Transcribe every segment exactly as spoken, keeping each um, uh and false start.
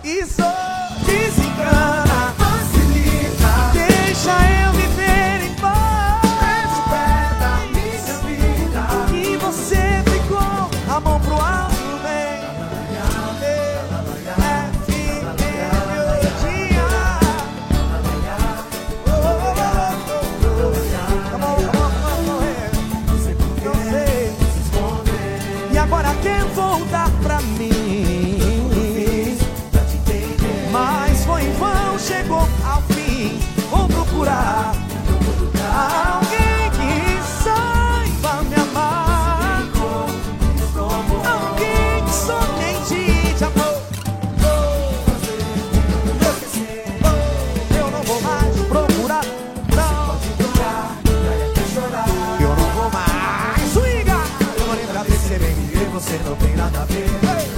que sou. Desencana, facilita, deixa eu viver em paz. Mete o pé da minha vida. E você ficou a mão pro alto, vem. É fim de melodia. Oh, oh, oh, oh. Come on, come on, come on. Não sei. E agora quer voltar pra mim. Mas foi em vão, chegou ao fim. Vou procurar alguém que saiba me amar, alguém que somente te amou. Eu não vou mais procurar, não. Eu não vou mais swinga. Eu vou lembrar de ser bem que você não tem nada a ver.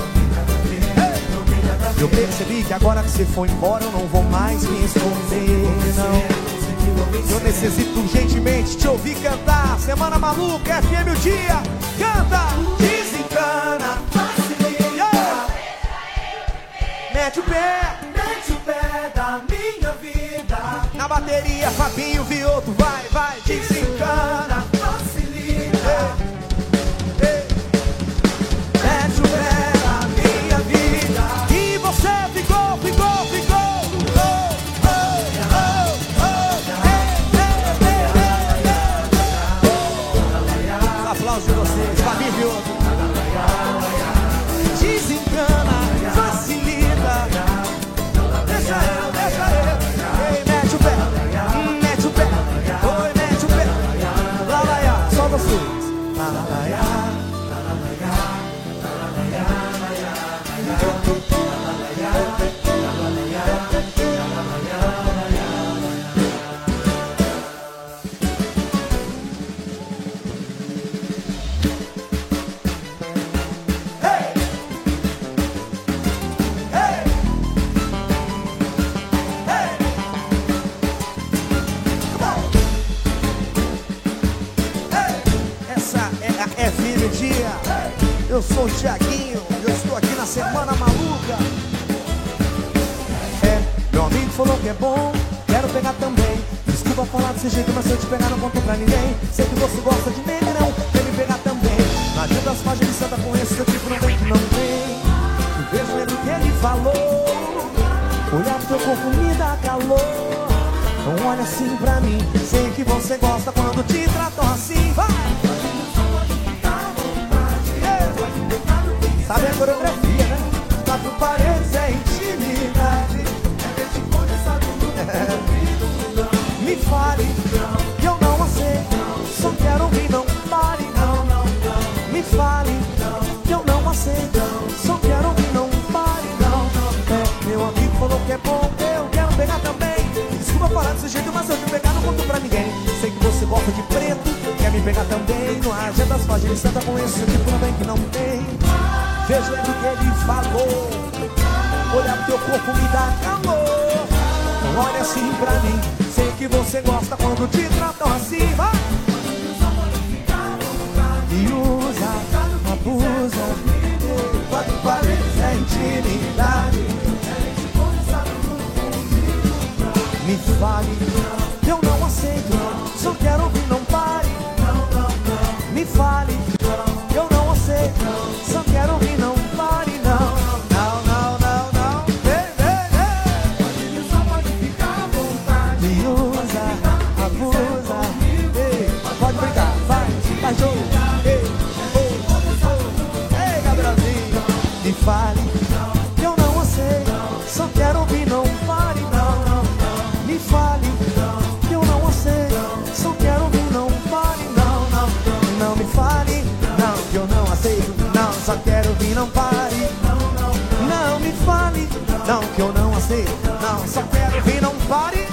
Eu percebi que agora que você foi embora eu não vou mais me esconder, não. Eu necessito urgentemente te ouvir cantar. Semana Maluca, F M o dia. Canta! Desencana, facilita, yeah. Mete o pé, mete o pé da minha vida. Na bateria, Fabinho, Vioto, vai, vai. Desencana, facilita, yeah. Hey. Mete o pé da minha vida. E você ficou, ficou, ficou. Oh, oh, oh, oh. Hey, hey, hey, hey, hey. Aplausos de vocês, Fabinho, Vioto. Desencana, facilita. Deixa eu, deixa eu. Ei, mete o pé, mete o pé. Oi, mete o pé. Lá, lá, lá, só vocês. Lá, lá, lá, lá. Eu sou o Thiaguinho, eu estou aqui na Semana Maluca. É, meu amigo falou que é bom, quero pegar também. Desculpa falar desse jeito, mas se eu te pegar não conto pra ninguém. Sei que você gosta de negrão, quer me pegar também. Na dia das páginas de Santa com esse tipo não vem que não tem. Eu vejo ele que ele falou, olhar pro teu corpo me dá calor. Então olha assim pra mim, sei que você gosta quando te tratam assim. Vai! Sabe a coreografia, né? Quatro paredes é intimidade. É. Me fale, que eu não aceito. Só quero ouvir, não pare. Me fale, que eu não aceito. Só quero ouvir, não pare. É, meu amigo falou que é bom, eu quero pegar também. Desculpa falar desse jeito, mas se eu te pegar não conto pra ninguém. Sei que você gosta de preto, quer me pegar também. No agenda das páginas Santa com esse tipo também que não tem. Vejo o que ele falou, olhar pro teu corpo me dá calor. Então olha assim pra mim, sei que você gosta quando te tratam assim. Vai! E usa, abusa, quatro paredes é intimidade. Me fale, eu não aceito. Só quero ouvir, não pare. Me fale, eu não aceito. Só quero ouvir, não pare, não. Não, não, não, não. Ei, ei, ei. Só pode ficar à vontade. Me usa, abusa. Ei, pode brincar, vai, vai jogo. Ei, oh, oh. Ei, Gabrielzinho. Me fale, eu não aceito. Só quero ouvir, não pare, não. Me fale, eu não aceito. Só quero ouvir, não pare, não, não. Não me fale, não, que eu não aceito. Não, só quero ouvir, não pare. Não me fale, não, que eu não aceito. Não, só quero ouvir, não pare.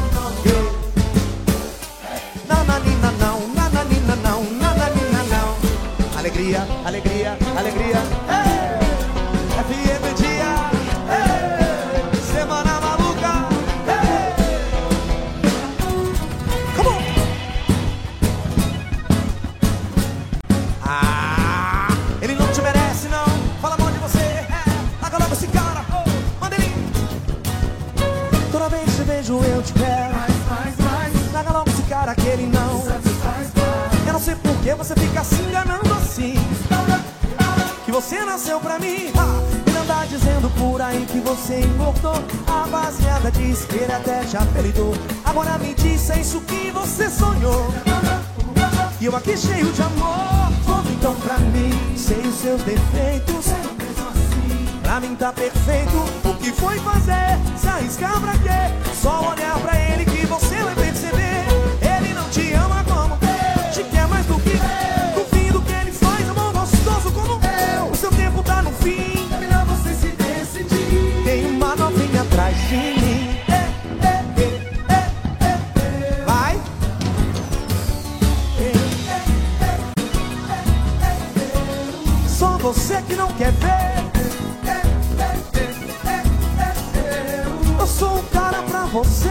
Nananina não, nananina não, nananina não. Alegria, alegria, alegria. Hey! F M dia. Hey! Semana Maluca. Hey! Come on. Ah, ele não te merece, não. Fala mal de você. É, larga logo esse cara. Oh, manda ele. fica se enganando assim, que você nasceu pra mim. E não tá dizendo por aí que você engordou. A baseada diz que ele até te apelidou. Agora me diz, é isso que você sonhou? E eu aqui cheio de amor. Volta então pra mim, sei os seus defeitos. Pra mim tá perfeito. O que foi fazer? Se arriscar pra quê? Só olhar pra ele que você vai perceber. Ele não te ama como te quer mais do que no fim do que ele faz, amor gostoso como eu. O seu tempo tá no fim, é melhor você se decidir. Tem uma novinha atrás de mim. Vai. Só você que não quer ver. Eu sou um cara pra você.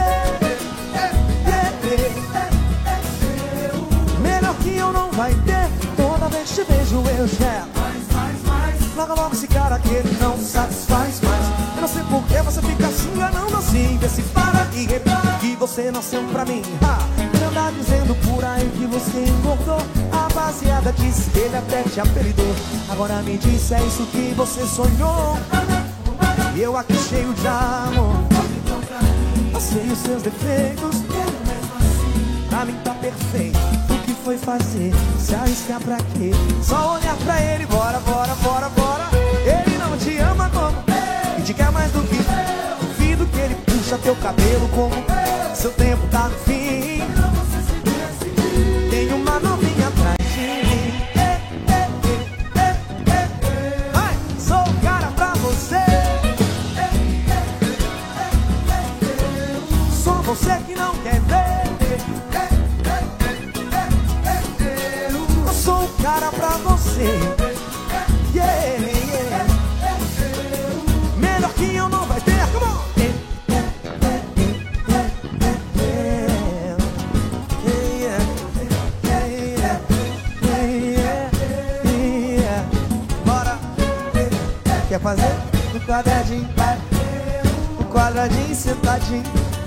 Melhor que eu não vai ter. Toda vez que te vejo eu quero mais, mais, mais. Logo logo esse cara que ele não satisfaz mais. Eu não sei por que você fica se enganando assim. Vê se para e repara que você nasceu pra mim. Ele anda dizendo por aí que você engordou. A baseada diz que ele até te apelidou. Agora me diz, é isso que você sonhou? E eu aqui cheio de amor. Eu sei os seus defeitos. Pra mim tá perfeito. O que foi fazer? Se arriscar pra quê? Só olhar pra ele, bora, bora, bora, bora. Ele não te ama como e te quer mais do que duvido que ele puxa teu cabelo como seu tempo tá no fim. Tem uma novinha atrás de mim. Vai, sou o cara pra você. Só você que não quer ver. Eu sou o cara pra você. Yeah, yeah. Melhor que eu não vai ter. Come on. Bora. Quer fazer? No quadradinho, vai. No quadradinho, sentadinho.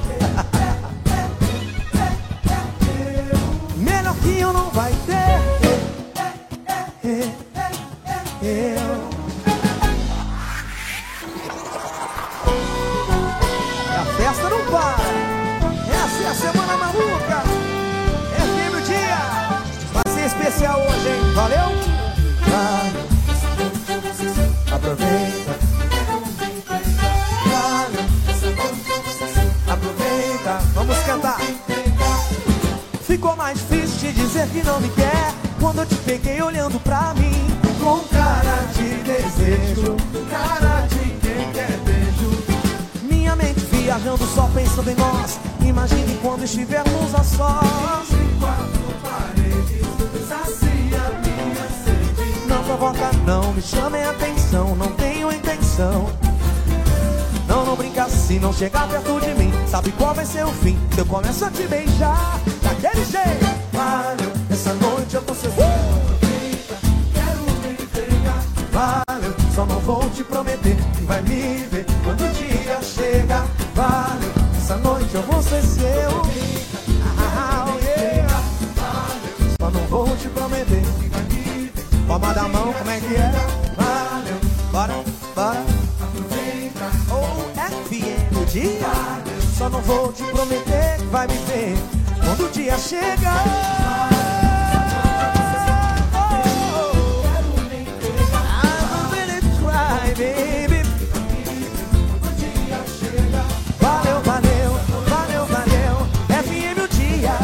Melhor que eu não vai ter. Eu. E a festa não para. Essa é a Semana Maluca. É firme o dia. Vai ser especial hoje, hein? Valeu? Vai. Aproveita. Vai. Aproveita. Vamos cantar. Ficou mais difícil te dizer que não me quer quando eu te peguei olhando pra mim com cara de desejo, cara de quem quer beijo. Minha mente viajando só pensando em nós. Imagine quando estivermos a sós. Em quatro paredes, sacia minha sede. Não provoca não, me chame a atenção. Não tenho intenção. Não, não brinca assim, não chega perto de mim. Sabe qual vai ser o fim? Eu começo a te beijar daquele jeito. Valeu, essa noite eu tô seguro. Quero me entregar. Valeu, só não vou te prometer que vai me ver quando o dia chega. Valeu, essa noite eu vou ser seu. Ah, oh, yeah. Só não vou te prometer que vai me ver. Palma da mão, como é que é? Valeu, bora, bora. Ou F M o dia. Só não vou te prometer que vai me ver quando o dia chega. I'm really try, baby. Valeu, valeu, valeu, valeu. F M o dia.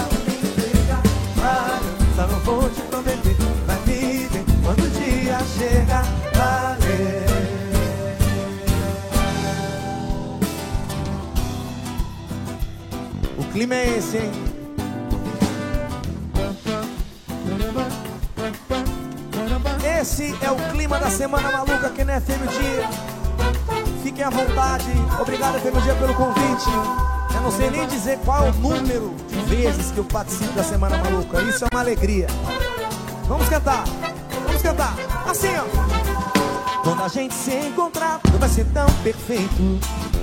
Só não vou te prometer que vai me ver quando o dia chega. Valeu. O clima é esse, hein? Esse é o clima da Semana Maluca aqui na F M o Dia. Fiquem à vontade. Obrigado, F M o Dia, pelo convite. Eu não sei nem dizer qual é o número de vezes que eu participo da Semana Maluca. Isso é uma alegria. Vamos cantar. Vamos cantar. Assim, ó. Quando a gente se encontrar, tudo vai ser tão perfeito.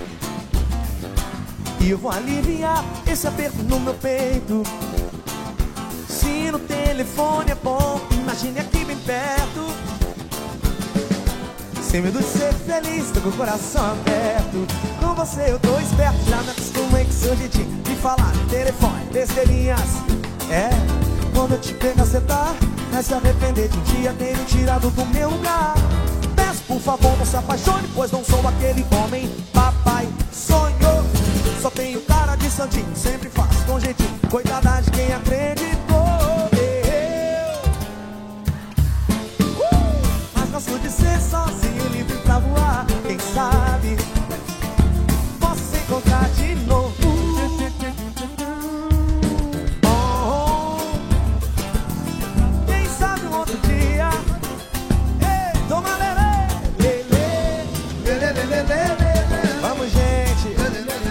E eu vou aliviar esse aperto no meu peito. Se no telefone é bom, imagine aqui bem perto, sem medo de ser feliz, tô com o coração aberto. Com você eu tô esperto, já me acostumei com seu jeitinho de falar no telefone, besteirinhas. É, quando eu te pego você tá, vai se arrepender de um dia ter me tirado do meu lugar. Peço por favor não se apaixone, pois não sou aquele homem papai sonhou. Só tenho cara de santinho, sempre faço com jeitinho, coitada de quem acreditou. Gosto de ser sozinho, livre pra voar. Quem sabe posso se encontrar de novo. Oh, quem sabe um outro dia. Ei, toma lelê, lelê, lelê, lelê, lelê. Vamos, gente. Lelê, lelê,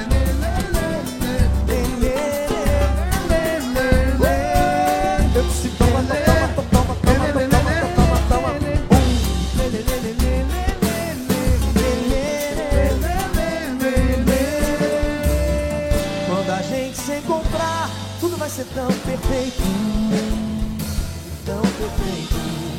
lelê. Eu disse toma, toma, toma, toma, toma, toma, toma. Vai ser tão perfeito, tão perfeito.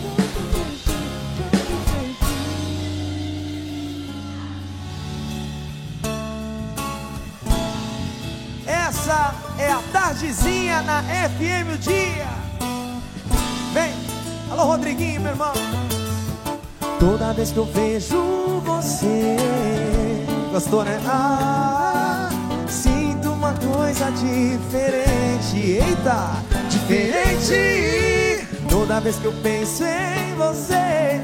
Essa é a tardezinha na F M o dia. Vem, alô Rodriguinho, meu irmão. Toda vez que eu vejo você, gostou, né? Ah, sinto uma coisa diferente. Eita, diferente. Toda vez que eu penso em você,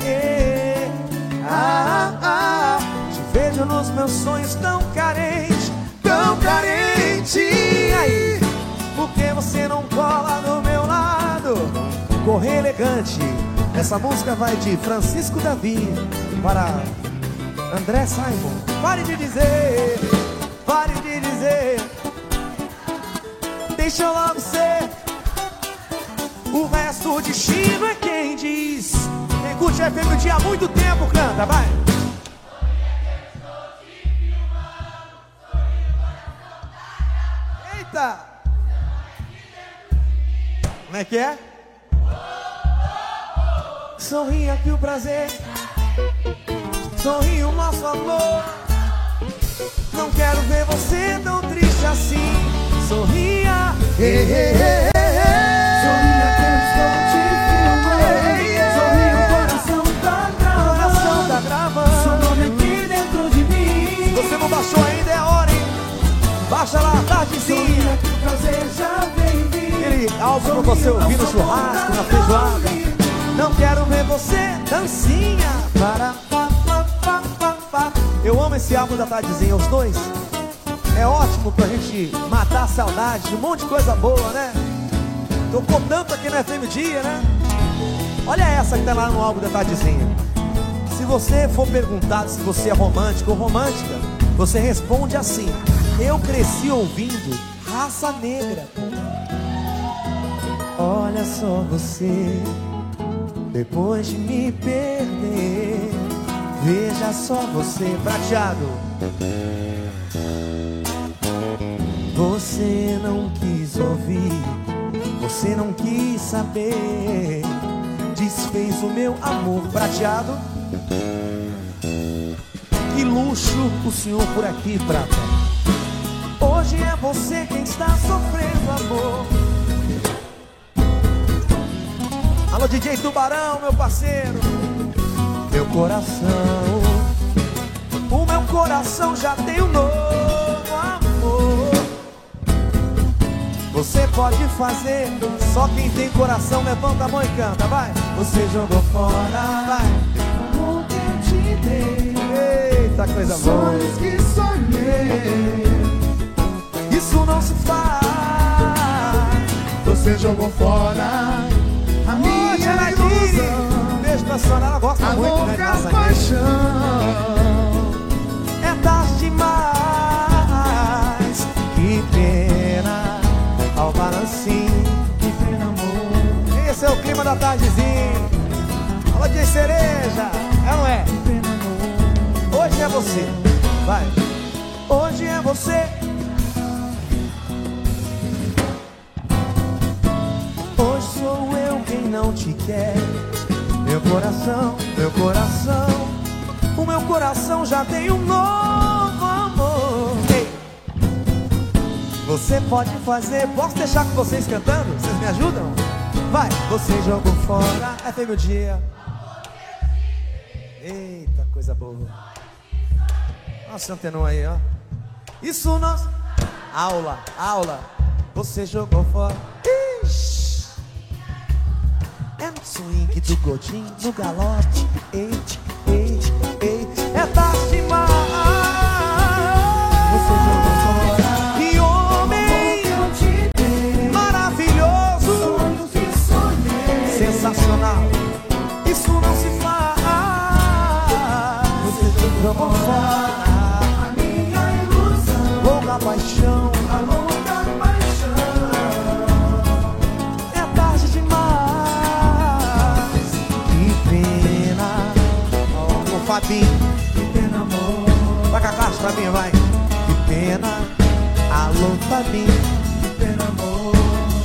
ah, ah, te vejo nos meus sonhos tão carente, tão carente. Aí, por que você não cola do meu lado? Correr elegante. Essa música vai de Francisco Davi para André Simon. Pare de dizer, pare de dizer, deixa eu logo ser. O resto o destino é quem diz. Quem curte F M o dia há muito tempo, canta, vai. Eita! Como é que é? Sorria que o prazer, sorri o nosso amor. Não quero ver você tão triste assim. Sorria, hey, hey, hey, hey, hey. Sorria que eu estou te filmando. Hey, hey, sorria, o coração tá gravando. O coração tá gravando seu nome aqui dentro de mim. Se você não baixou ainda é hora, hein? Baixa lá, tardezinha. Sorria que o prazer já vem vir. Aquele álbum pra você ouvir no churrasco, na feijoada. Não quero ver você dancinha. Para, pa, pa, pa, pa, pa. Eu amo esse álbum da tardezinha, os dois. É ótimo pra gente matar a saudade de um monte de coisa boa, né? Tocou tanto aqui no F M Dia, né? Olha essa que tá lá no álbum da tardezinha. Se você for perguntado se você é romântico ou romântica, você responde assim: eu cresci ouvindo Raça Negra. Olha só você, depois de me perder, veja só você, Prateado. Você não quis ouvir, você não quis saber, desfez o meu amor, Prateado. Que luxo o senhor por aqui, Prata. Hoje é você quem está sofrendo, amor. Alô, D J Tubarão, meu parceiro. Meu coração, o meu coração já tem um novo amor. Você pode fazer, só quem tem coração levanta a mão e canta, vai. Você jogou fora, vai. Como que eu te dei? Eita, coisa boa. Sonhos que sonhei, isso não se faz. Você jogou fora a minha ilusão. Beijo pra senhora, ela gosta a muito, né? Nossa paixão. É tarde demais, que pena. Ao balancinho, que pena, amor. Esse é o clima da tardezinha. Fala de cereja, é ou não é? Que pena, amor. Hoje é você, vai. Hoje é você. Hoje sou eu quem não te quer. Meu coração, meu coração, o meu coração já tem um novo amor. Ei. Você pode fazer, posso deixar com vocês cantando? Vocês me ajudam? Vai! Você jogou fora, é feio meu dia. Eita, coisa boa. Nossa, antenou aí, ó. Isso nós... Aula, aula. Você jogou fora. Ixi. É no swing do godinho, no galope. Ei, ei, ei. É tarde demais. Você jogou fora. Que homem maravilhoso. Sensacional. Isso não se faz. Você jogou fora. A paixão, a louca paixão. É tarde demais. Que pena. Ó, o Fabinho. Que pena, amor. Vai com a caixa, Fabinho, vai. Que pena. Alô, Fabinho. Que pena, amor.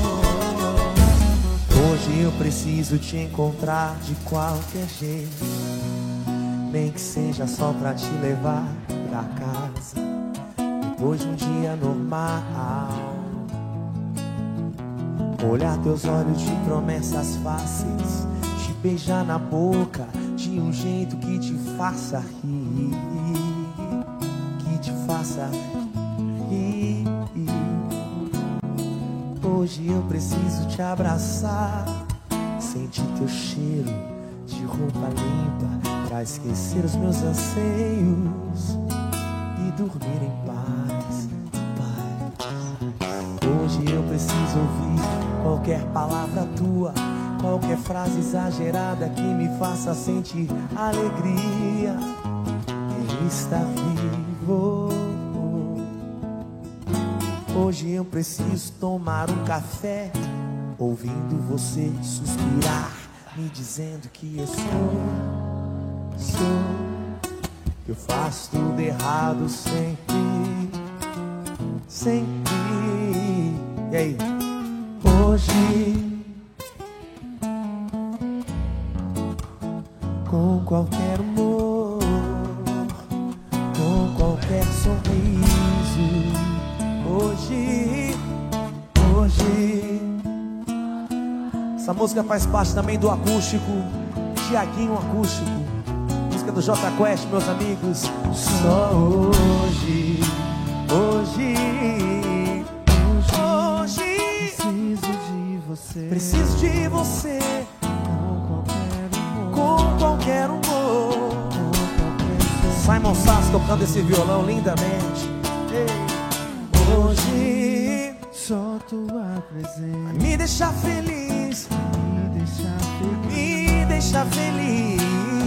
Hoje eu preciso te encontrar de qualquer jeito, nem que seja só pra te levar pra casa. Depois de um dia normal, olhar teus olhos de promessas fáceis, te beijar na boca de um jeito que te faça rir, que te faça rir. Hoje eu preciso te abraçar, sentir teu cheiro de roupa limpa, pra esquecer os meus anseios e dormir em paz, paz. Hoje eu preciso ouvir qualquer palavra tua, qualquer frase exagerada que me faça sentir alegria em estar vivo. Hoje eu preciso tomar um café, ouvindo você suspirar, me dizendo que eu sou, sou. Eu faço tudo errado sempre, sempre. E aí? Hoje, com qualquer humor, com qualquer sorriso, hoje, hoje. Essa música faz parte também do acústico, Tiaguinho Acústico, do J Quest, meus amigos. Só hoje, hoje, hoje, preciso de você, preciso de você, com qualquer humor, com qualquer Simon Sass tocando esse violão lindamente. Ei. Hoje, só tua presença me deixa feliz, me deixa feliz, me deixa feliz.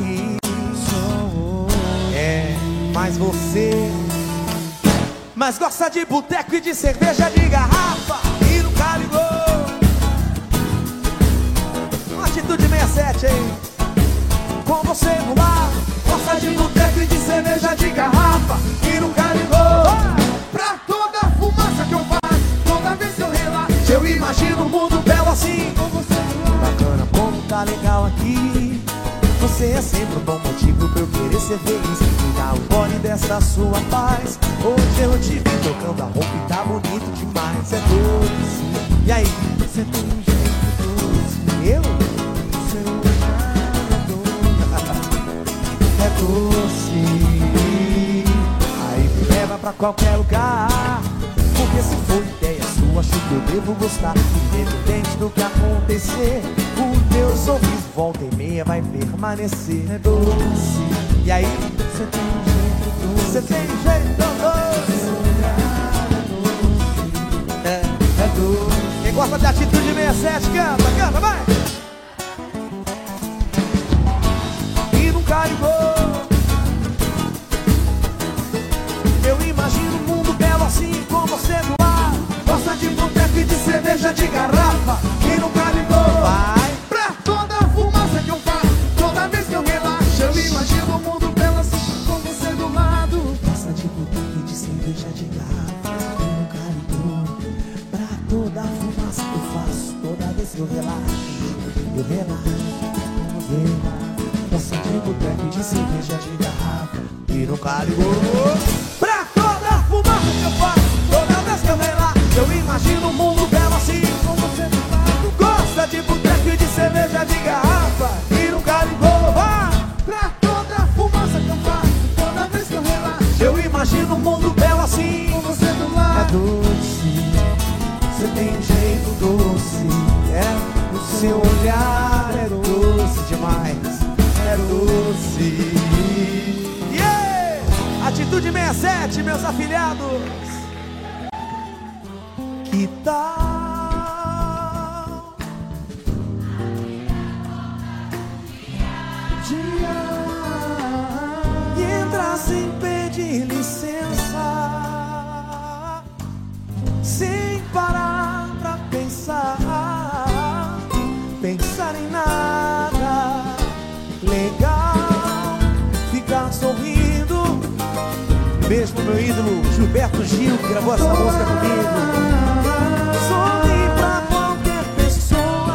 É, mas você mas gosta de boteco e de cerveja de garrafa e nunca ligou. Uma atitude sessenta e sete, hein? Com você no lar. Gosta de boteco e de cerveja de garrafa e nunca ligou. Pra toda a fumaça que eu faço, toda vez que eu relaxo, Eu imagino um mundo belo assim, com você no ar. bacana como tá legal aqui. Você é sempre um bom motivo pra eu querer ser feliz. Me dá o gole dessa sua paz. Hoje eu te vi trocando a roupa e tá bonito demais. É doce. E aí? Você tem um jeito doce. Eu? Seu olhar é doce. É doce. Aí me leva pra qualquer lugar, porque se for ideia sua, acho que eu devo gostar. Independente do que acontecer, o teu sorriso volta e meia vai permanecer. É doce. E aí? Você tem um jeito doce. Você tem jeito doce. Seu olhar é doce. É, é doce. Quem gosta de atitude sessenta e sete, canta, canta, vai! E nunca ligou. Eu imagino um mundo belo assim, com você no ar. Gosta de boteco e de cerveja de garrafa e nunca ligou. Vai! Pra toda a fumaça que eu faço, toda vez que eu relaxo, eu imagino o mundo belo assim, com você do lado. Gosta de boteco e de cerveja de garrafa e nunca ligou. Pra toda a fumaça que eu faço, toda vez que eu relaxo, eu relaxa, vamos ver lá. Gosta de boteco, de cerveja, de garrafa e no cargo. Pra toda a fumaça que eu faço, toda vez que eu relaxo, eu imagino um mundo belo assim como você do lado. Gosta de boteco e de cerveja, de garrafa e no cargo. Pra toda a fumaça que eu faço, toda vez que eu relaxo, eu imagino um mundo belo assim com você do lado. É doce, você tem um jeito doce, é, o seu olhar é doce demais, é doce. Yeah! Atitude sessenta e sete, meus afilhados. Que tal e entrar sem pedir licença, sem parar pra pensar, pensar em nada. Legal, ficar sorrindo. Beijo pro meu ídolo Gilberto Gil, que gravou essa música comigo. Sorri pra qualquer pessoa,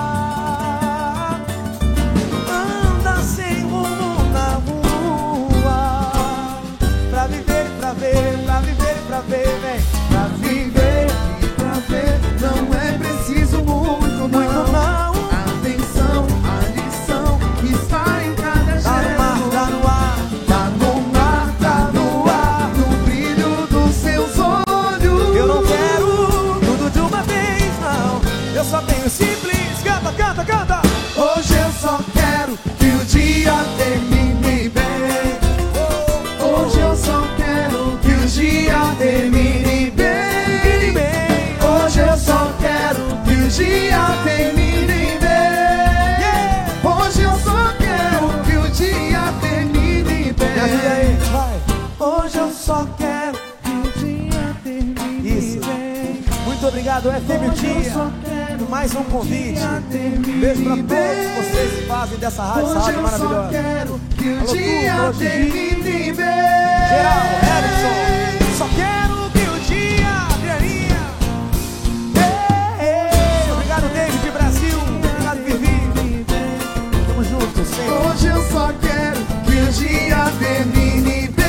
anda sem rumo na rua, pra viver, pra ver, pra viver, pra ver, vem. Pra viver e pra ver, não é preciso muito, Muito não. Atenção, a lição está em cada Tá no mar, gesto. tá no ar, Tá no mar, tá no ar, no brilho dos seus olhos. eu não quero tudo de uma vez, não. Eu só tenho simples. Canta, canta, canta. Hoje eu só quero que o dia termine bem. Hoje eu só quero que o dia termine bem. Bem, Hoje eu só quero que o dia termine bem. Hoje eu só quero que o dia termine bem. me ajuda aí, vai. Hoje eu só quero que o dia termine Isso. bem. Muito obrigado, F M Hoje eu só Dia, quero por mais um convite. dia termine Beijo pra bem. todos vocês que fazem dessa rádio, essa Hoje rádio eu só maravilhosa. quero que o Alô, tu, dia alô, Gigi. termine bem. Geral, Erickson, só quero que o dia, Adrianinha. Ei, ei, obrigado, David Brasil. Obrigado, Vivi. Tamo junto, sempre. Hoje eu só quero que o dia termine bem.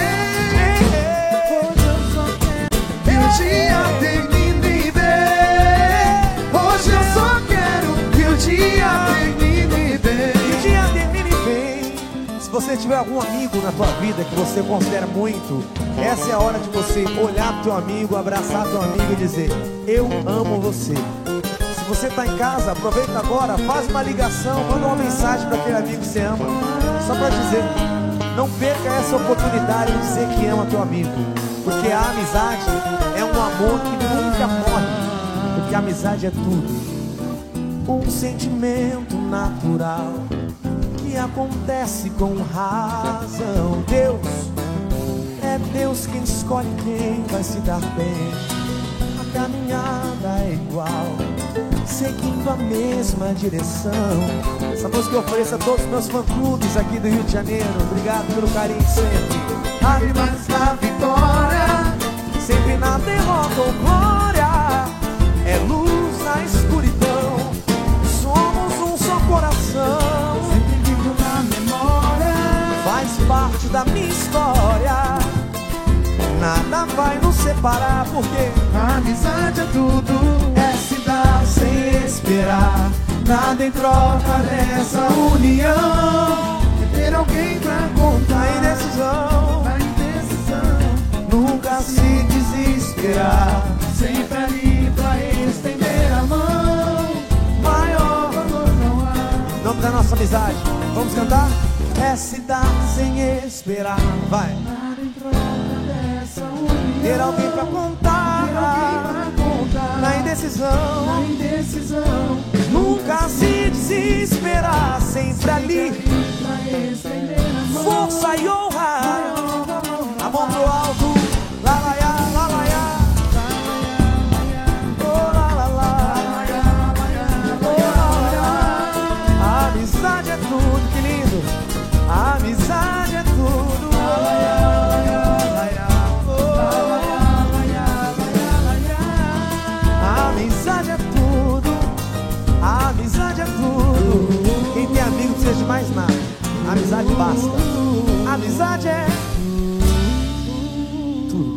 Hoje eu só quero que o dia termine bem. Hoje eu só quero que o dia termine bem. Que o dia termine bem. Se você tiver algum amigo na tua vida que você considera muito, essa é a hora de você olhar pro teu amigo, abraçar teu amigo e dizer: eu amo você. Se você tá em casa, aproveita agora, faz uma ligação, manda uma mensagem para aquele amigo que você ama, só para dizer. Não perca essa oportunidade de dizer que ama teu amigo, porque a amizade é um amor que nunca morre, porque a amizade é tudo. Um sentimento natural que acontece com razão. Deus, é Deus quem escolhe quem vai se dar bem. A caminhada é igual, seguindo a mesma direção. Essa música eu ofereço a todos os meus fã-clubes aqui do Rio de Janeiro. Obrigado pelo carinho sempre. Lágrimas da vitória, Sempre na derrota ou glória, é luz na escuridão. Somos um só coração, sempre vivo na memória. faz parte da minha história. Nada vai nos separar, porque A amizade é tudo, é se dar sem esperar. Nada em troca dessa união. É ter alguém pra a contar. indecisão Na indecisão, nunca se desesperar. sempre ali pra estender a mão. Maior Valor não há. nome da nossa amizade. Vamos cantar? É se dar sem esperar. Vai. Nada em troca dessa união. Ter alguém pra contar. Ter alguém pra contar. Na indecisão Na indecisão, nunca se desesperar. Sempre ali, pra estender a mão. força e honra. A mão pro alto. Lá, lá, lá, lá, lá, lá. Oh, lá, lá, lá. Oh, lá, lá, lá. A amizade é tudo, que lindo. A amizade é tudo. A amizade é tudo. A amizade é tudo. gosta. Amizade é tudo.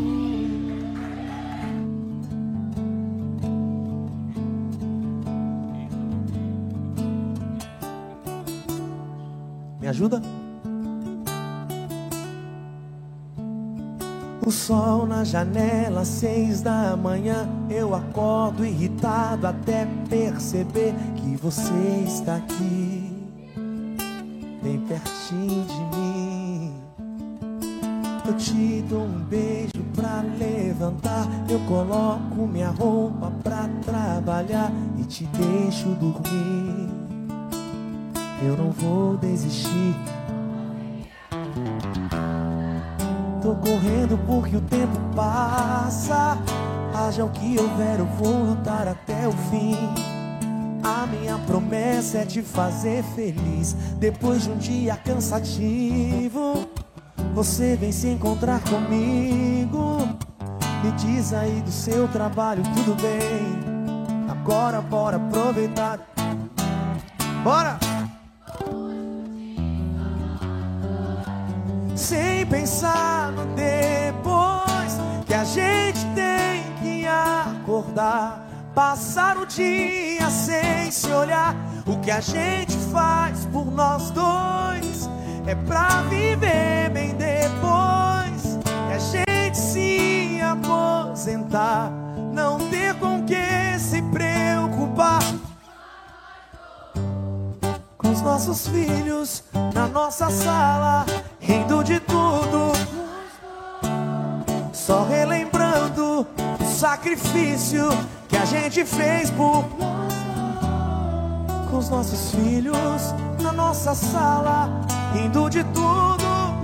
Me ajuda? O sol na janela, seis da manhã. Eu acordo irritado até perceber que você está aqui, bem pertinho de mim. Eu te dou um beijo pra levantar. Eu coloco minha roupa pra trabalhar e te deixo dormir. Eu não vou desistir. Tô correndo porque o tempo passa. Haja o que houver, eu vou lutar até o fim. A minha promessa é te fazer feliz. Depois de um dia cansativo, você vem se encontrar comigo. Me diz aí do seu trabalho, tudo bem? Agora bora aproveitar. Bora! Sem pensar no depois, que a gente tem que acordar. Passar o dia sem se olhar. O que a gente faz por nós dois é pra viver bem depois que a gente se aposentar. Não ter com que se preocupar com os nossos filhos na nossa sala, rindo de tudo, só relembrando o sacrifício que a gente fez por com os nossos filhos na nossa sala, rindo de tudo,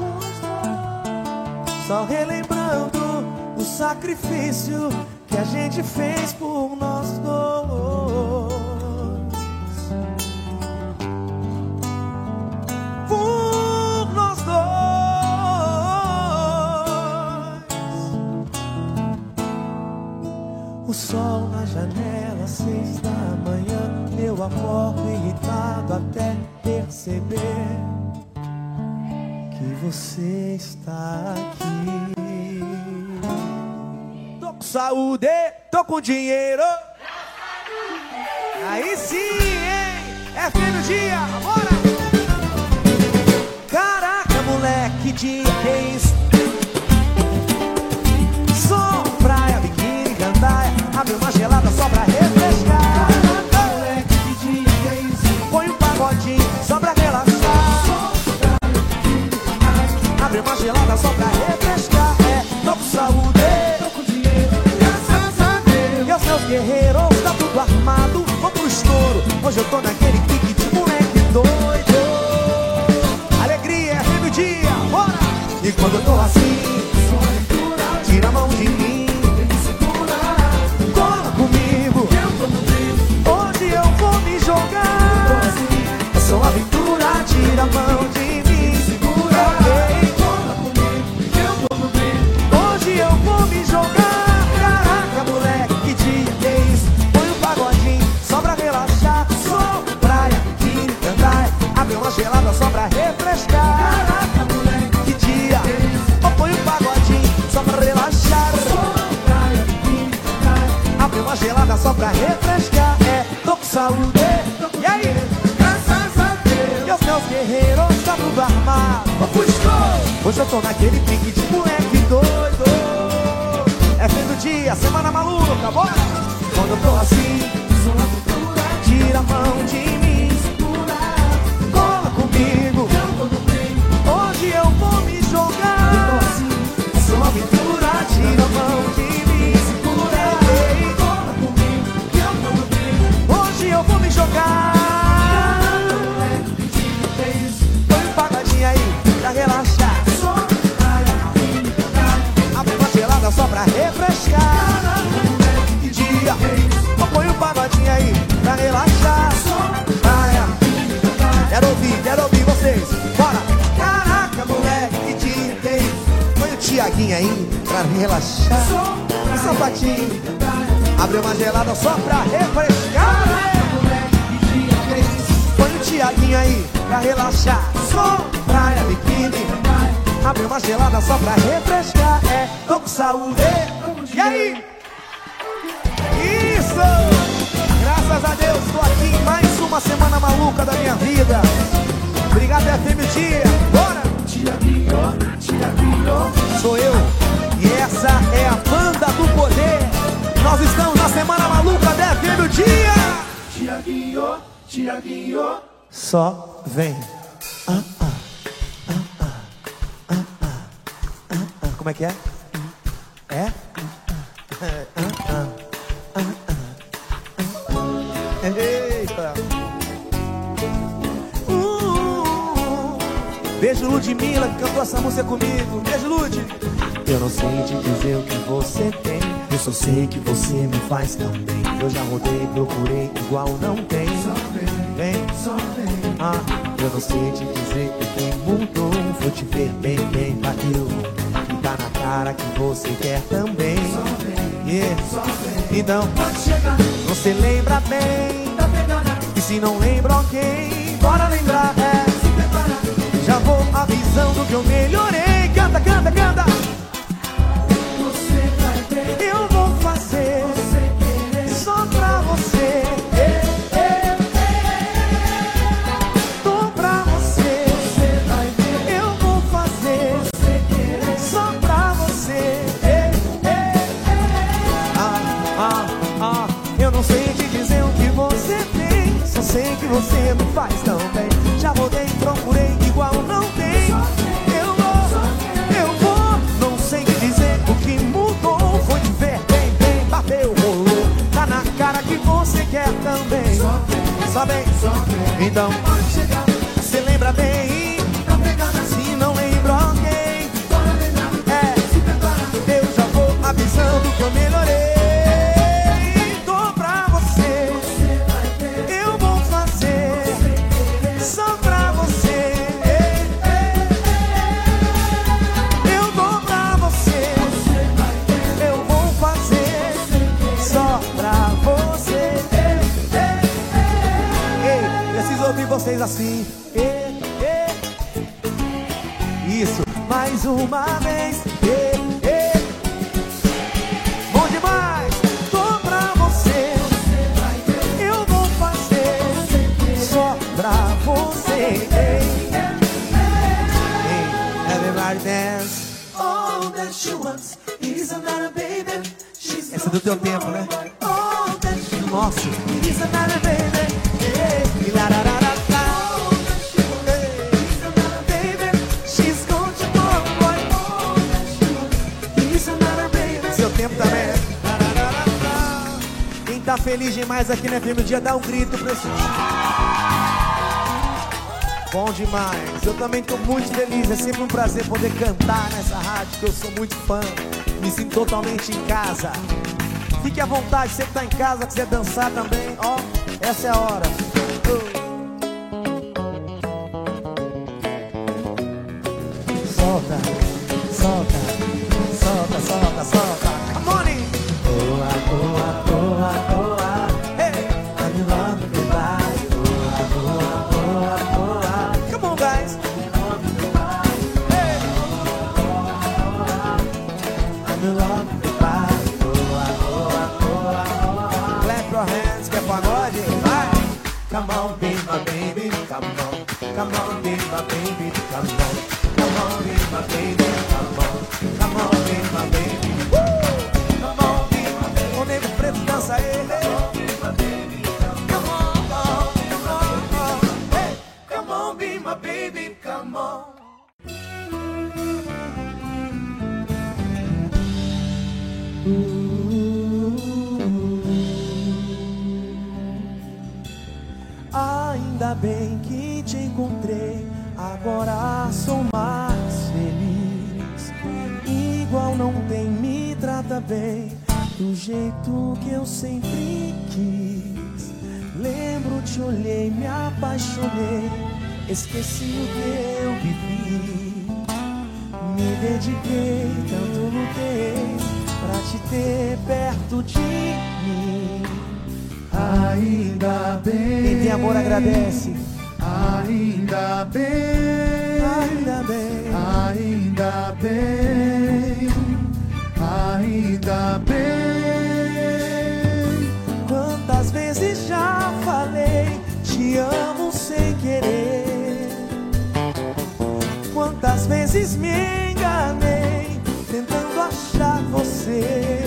só relembrando o sacrifício que a gente fez por nós dois. Por nós dois. O sol na janela, seis da manhã. Eu acordo irritado até perceber que você está aqui. Tô com saúde, tô com dinheiro. Aí sim, hein? É fim do dia, bora! Caraca, moleque, que dia que é isso? Só praia, biquíni, gandaia. Abre uma gelada só pra refrescar. Caraca, moleque, que dia que é isso? Põe um pagodinho só pra relaxar. Abre uma gelada só pra refrescar. É, tô com saúde, tô com dinheiro, graças a Deus. E os meus guerreiros, tá tudo armado, vou pro estouro. Hoje eu tô naquele pique de moleque doido. Alegria é fim do dia, bora! E quando eu tô assim, tira a mão de mim, cola comigo. Hoje eu vou me jogar. É só aventura, tira a mão de mim, segura. Cola comigo. Hoje eu vou me jogar. Caraca, moleque, que dia que é isso? Põe um pagodinho só pra relaxar. Só praia, biquíni, gandaia. Abre uma gelada só pra refrescar. Caraca, moleque, que dia. Ou põe um pagodinho só pra relaxar. Abre uma gelada só pra refrescar. É, tô com saúde. E aí? Graças a Deus. E os meus guerreiros tá tudo armado. Hoje eu tô naquele pique de moleque doido. É fim do dia, semana maluca, bora! Quando eu tô assim, tira a mão de mim, cola comigo. Hoje eu vou me jogar. É só aventura, tira a mão de mim, segura. Ei, cola comigo. Hoje eu vou me jogar. Põe um pagodinho aí pra relaxar. Abre uma gelada só pra refrescar. Que dia. Põe um pagodinho aí pra relaxar. Quero ouvir, quero ouvir vocês. Bora! Caraca, moleque, que dia tem. Põe o Tiaguinho aí pra relaxar. Um sapatinho. Abre uma gelada só pra refrescar. Põe o Tiaguinho Tiaguinho aí, pra relaxar. Som, praia, biquíni. Abre uma gelada só pra refrescar. É, tô com saúde. E aí? Isso! Graças a Deus, tô aqui em mais uma semana maluca da minha vida. Obrigado, F M Dia. Bora! Tiaguinho, Tiaguinho. Sou eu. E essa é a banda do poder. Nós estamos na semana maluca da F M Dia. Tiaguinho, Tiaguinho. Só vem. Ah, ah, ah, ah, ah, ah, ah, ah. Como é que é? É? É, ah, ah, ah, ah, ah. Eita. Uh, beijo Ludmilla que cantou essa música comigo. Beijo Lud. Eu não sei te dizer o que você tem, eu só sei que você me faz tão bem. Eu já rodei, procurei, igual não tem. Só vem, vem, só vem. Ah, eu não sei te dizer o que mudou, foi te ver bem, bem, bateu. E tá na cara que você quer também. Só vem, yeah. Só vem. Então, pode chegar. Você lembra bem, tá pegada. E se não lembra, ok, bora lembrar, é. Se prepara. Já vou avisando que eu melhorei. Canta, canta, canta. Eu vou fazer só pra você. Tô pra você. Eu vou fazer só pra você. Ah, ah, ah. Eu não sei te dizer o que você tem, só sei que você me faz tão bem. Já rodei, procurei, igual não tem. Eu vou, eu vou. Não sei te dizer o que mudou, foi te ver bem, bem, bateu, rolou. Tá na cara que você quer também. Só bem, só bem. Então, você lembra bem. Se não lembra, ok. É, eu já vou avisando que eu melhorei. Tô pra você. Eu vou fazer só pra você. Eu dou pra você. Eu vou fazer só pra você. Ei, preciso ouvir vocês assim. Ei, ei. Isso, mais uma vez. Ei, ei. Bom demais. Tô pra você. Eu vou fazer só pra você. Ei, ei. Everybody dance. All that she wants is another baby. She's Essa é do teu tempo, né? all that she wants Nossa. is another baby. E lá, lá, lá, lá, lá. All that she wants is another baby. She's going to go, boy. All that she wants is another baby. Seu tempo também, né? Lá, lá, lá, lá, lá. Quem tá feliz demais aqui na F M Dia, dá um grito pra esse. Bom demais. Eu também tô muito feliz. É sempre um prazer poder cantar nessa rádio, que eu sou muito fã. Me sinto totalmente em casa. Fique à vontade, você que tá em casa, quiser dançar também, ó, essa é a hora. Oh. Solta, solta, solta, solta, solta. Come on in. Boa, boa, boa, boa. Hey, I'm in love with your body. Boa, boa, boa, boa. Come on, guys. Hey. I'm in love with your body. Boa, boa, boa, boa. Clap your hands, que é pagode. Vai. Come on, be my baby. Come on, come on, be my baby. Come on, come on, be my baby. Come on, come on, be my baby. Woo! Come on, be my baby. O nego preto dança ele. Come on, come on, come on. Hey, come on, be my baby. Come on. Ainda bem que te encontrei, agora sou mais feliz. Igual não tem, me trata bem, do jeito que eu sempre quis. Lembro, te olhei, me apaixonei, esqueci o que eu vivi. Me dediquei, tanto lutei, pra te ter perto de mim. Ainda bem. Quem tem amor agradece. Ainda bem, ainda bem, ainda bem, ainda bem. Quantas vezes já falei, te amo sem querer. Quantas vezes me enganei, tentando achar você.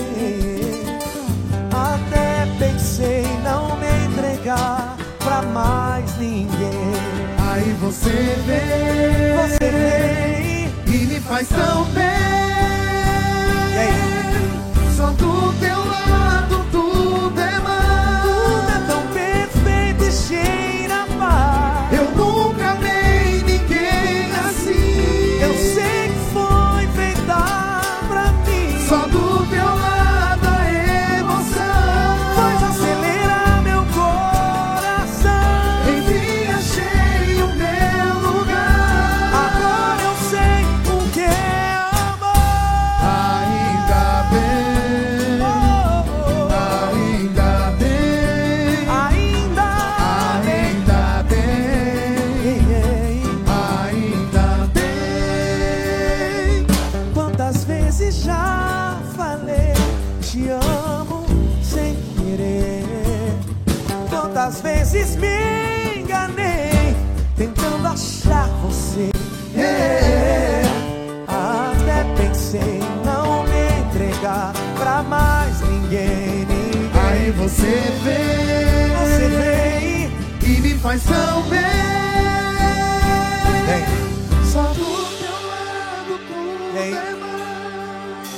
Até pensei em não me entregar pra mais ninguém. Aí você vem, Você vem e me faz tão bem. E aí? Só do teu lado tudo é mais. Tudo é tão perfeito e cheira a paz. Eu nunca amei ninguém assim. Eu sei que foi feita pra mim. Só do teu lado a emoção Faz acelerar meu coração. enfim achei o meu lugar. Agora eu sei o que é amor. Ainda bem, Oh, oh, oh. ainda bem, Ainda ainda bem, bem. ainda bem. Quantas vezes já falei, te amo sem querer. Quantas vezes me enganei, tentando achar você. É. Até pensei em não me entregar pra mais ninguém, ninguém. Aí você vem, Você vem, e me faz tão bem. vem. Só do teu lado tudo Vem. é mais.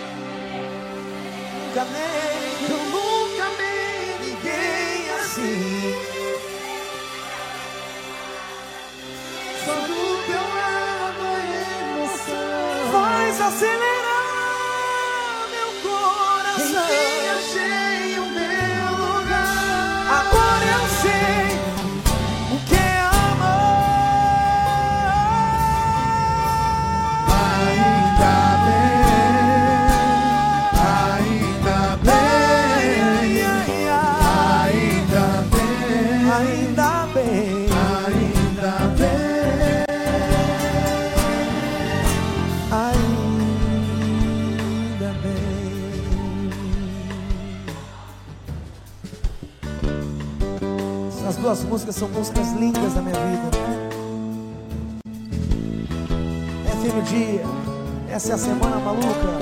Nunca amei, Eu nunca amei ninguém assim. Só do teu lado a emoção. Faz acelerar meu coração. Enfim achei o meu lugar. Agora eu sei o que é amor. Ainda bem, ainda bem, ainda bem, Ainda bem, ainda bem. ainda bem. Essas duas músicas são músicas lindas da minha vida. É fim do dia, essa é a semana maluca.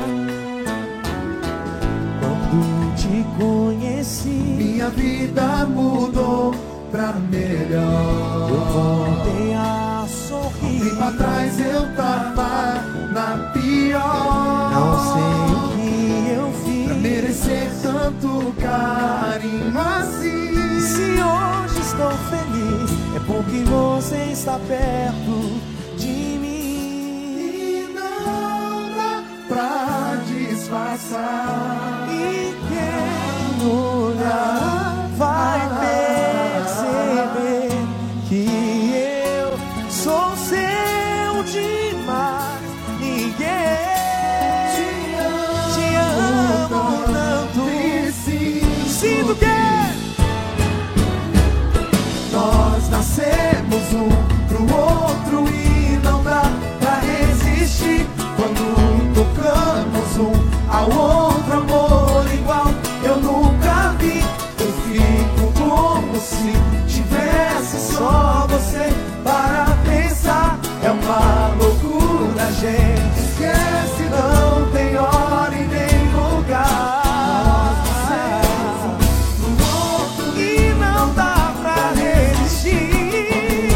Quando te conheci, Minha vida mudou pra melhor. eu voltei a sorrir. E pra trás eu tava na pior. Não sei o que eu Pra fiz. merecer tanto carinho assim. Se hoje estou feliz, é porque você está perto de mim. E não dá pra disfarçar. E quem olhar vai perceber que eu sou seu demais. Ninguém te amo tanto. E sim, Sinto que nós nascemos um pro outro e não dá pra resistir. Quando tocamos um ao outro, amor igual eu nunca vi. Eu fico como se tivesse só você para pensar. É uma loucura, gente. Esquece, não tem hora e nem lugar. e não dá pra resistir.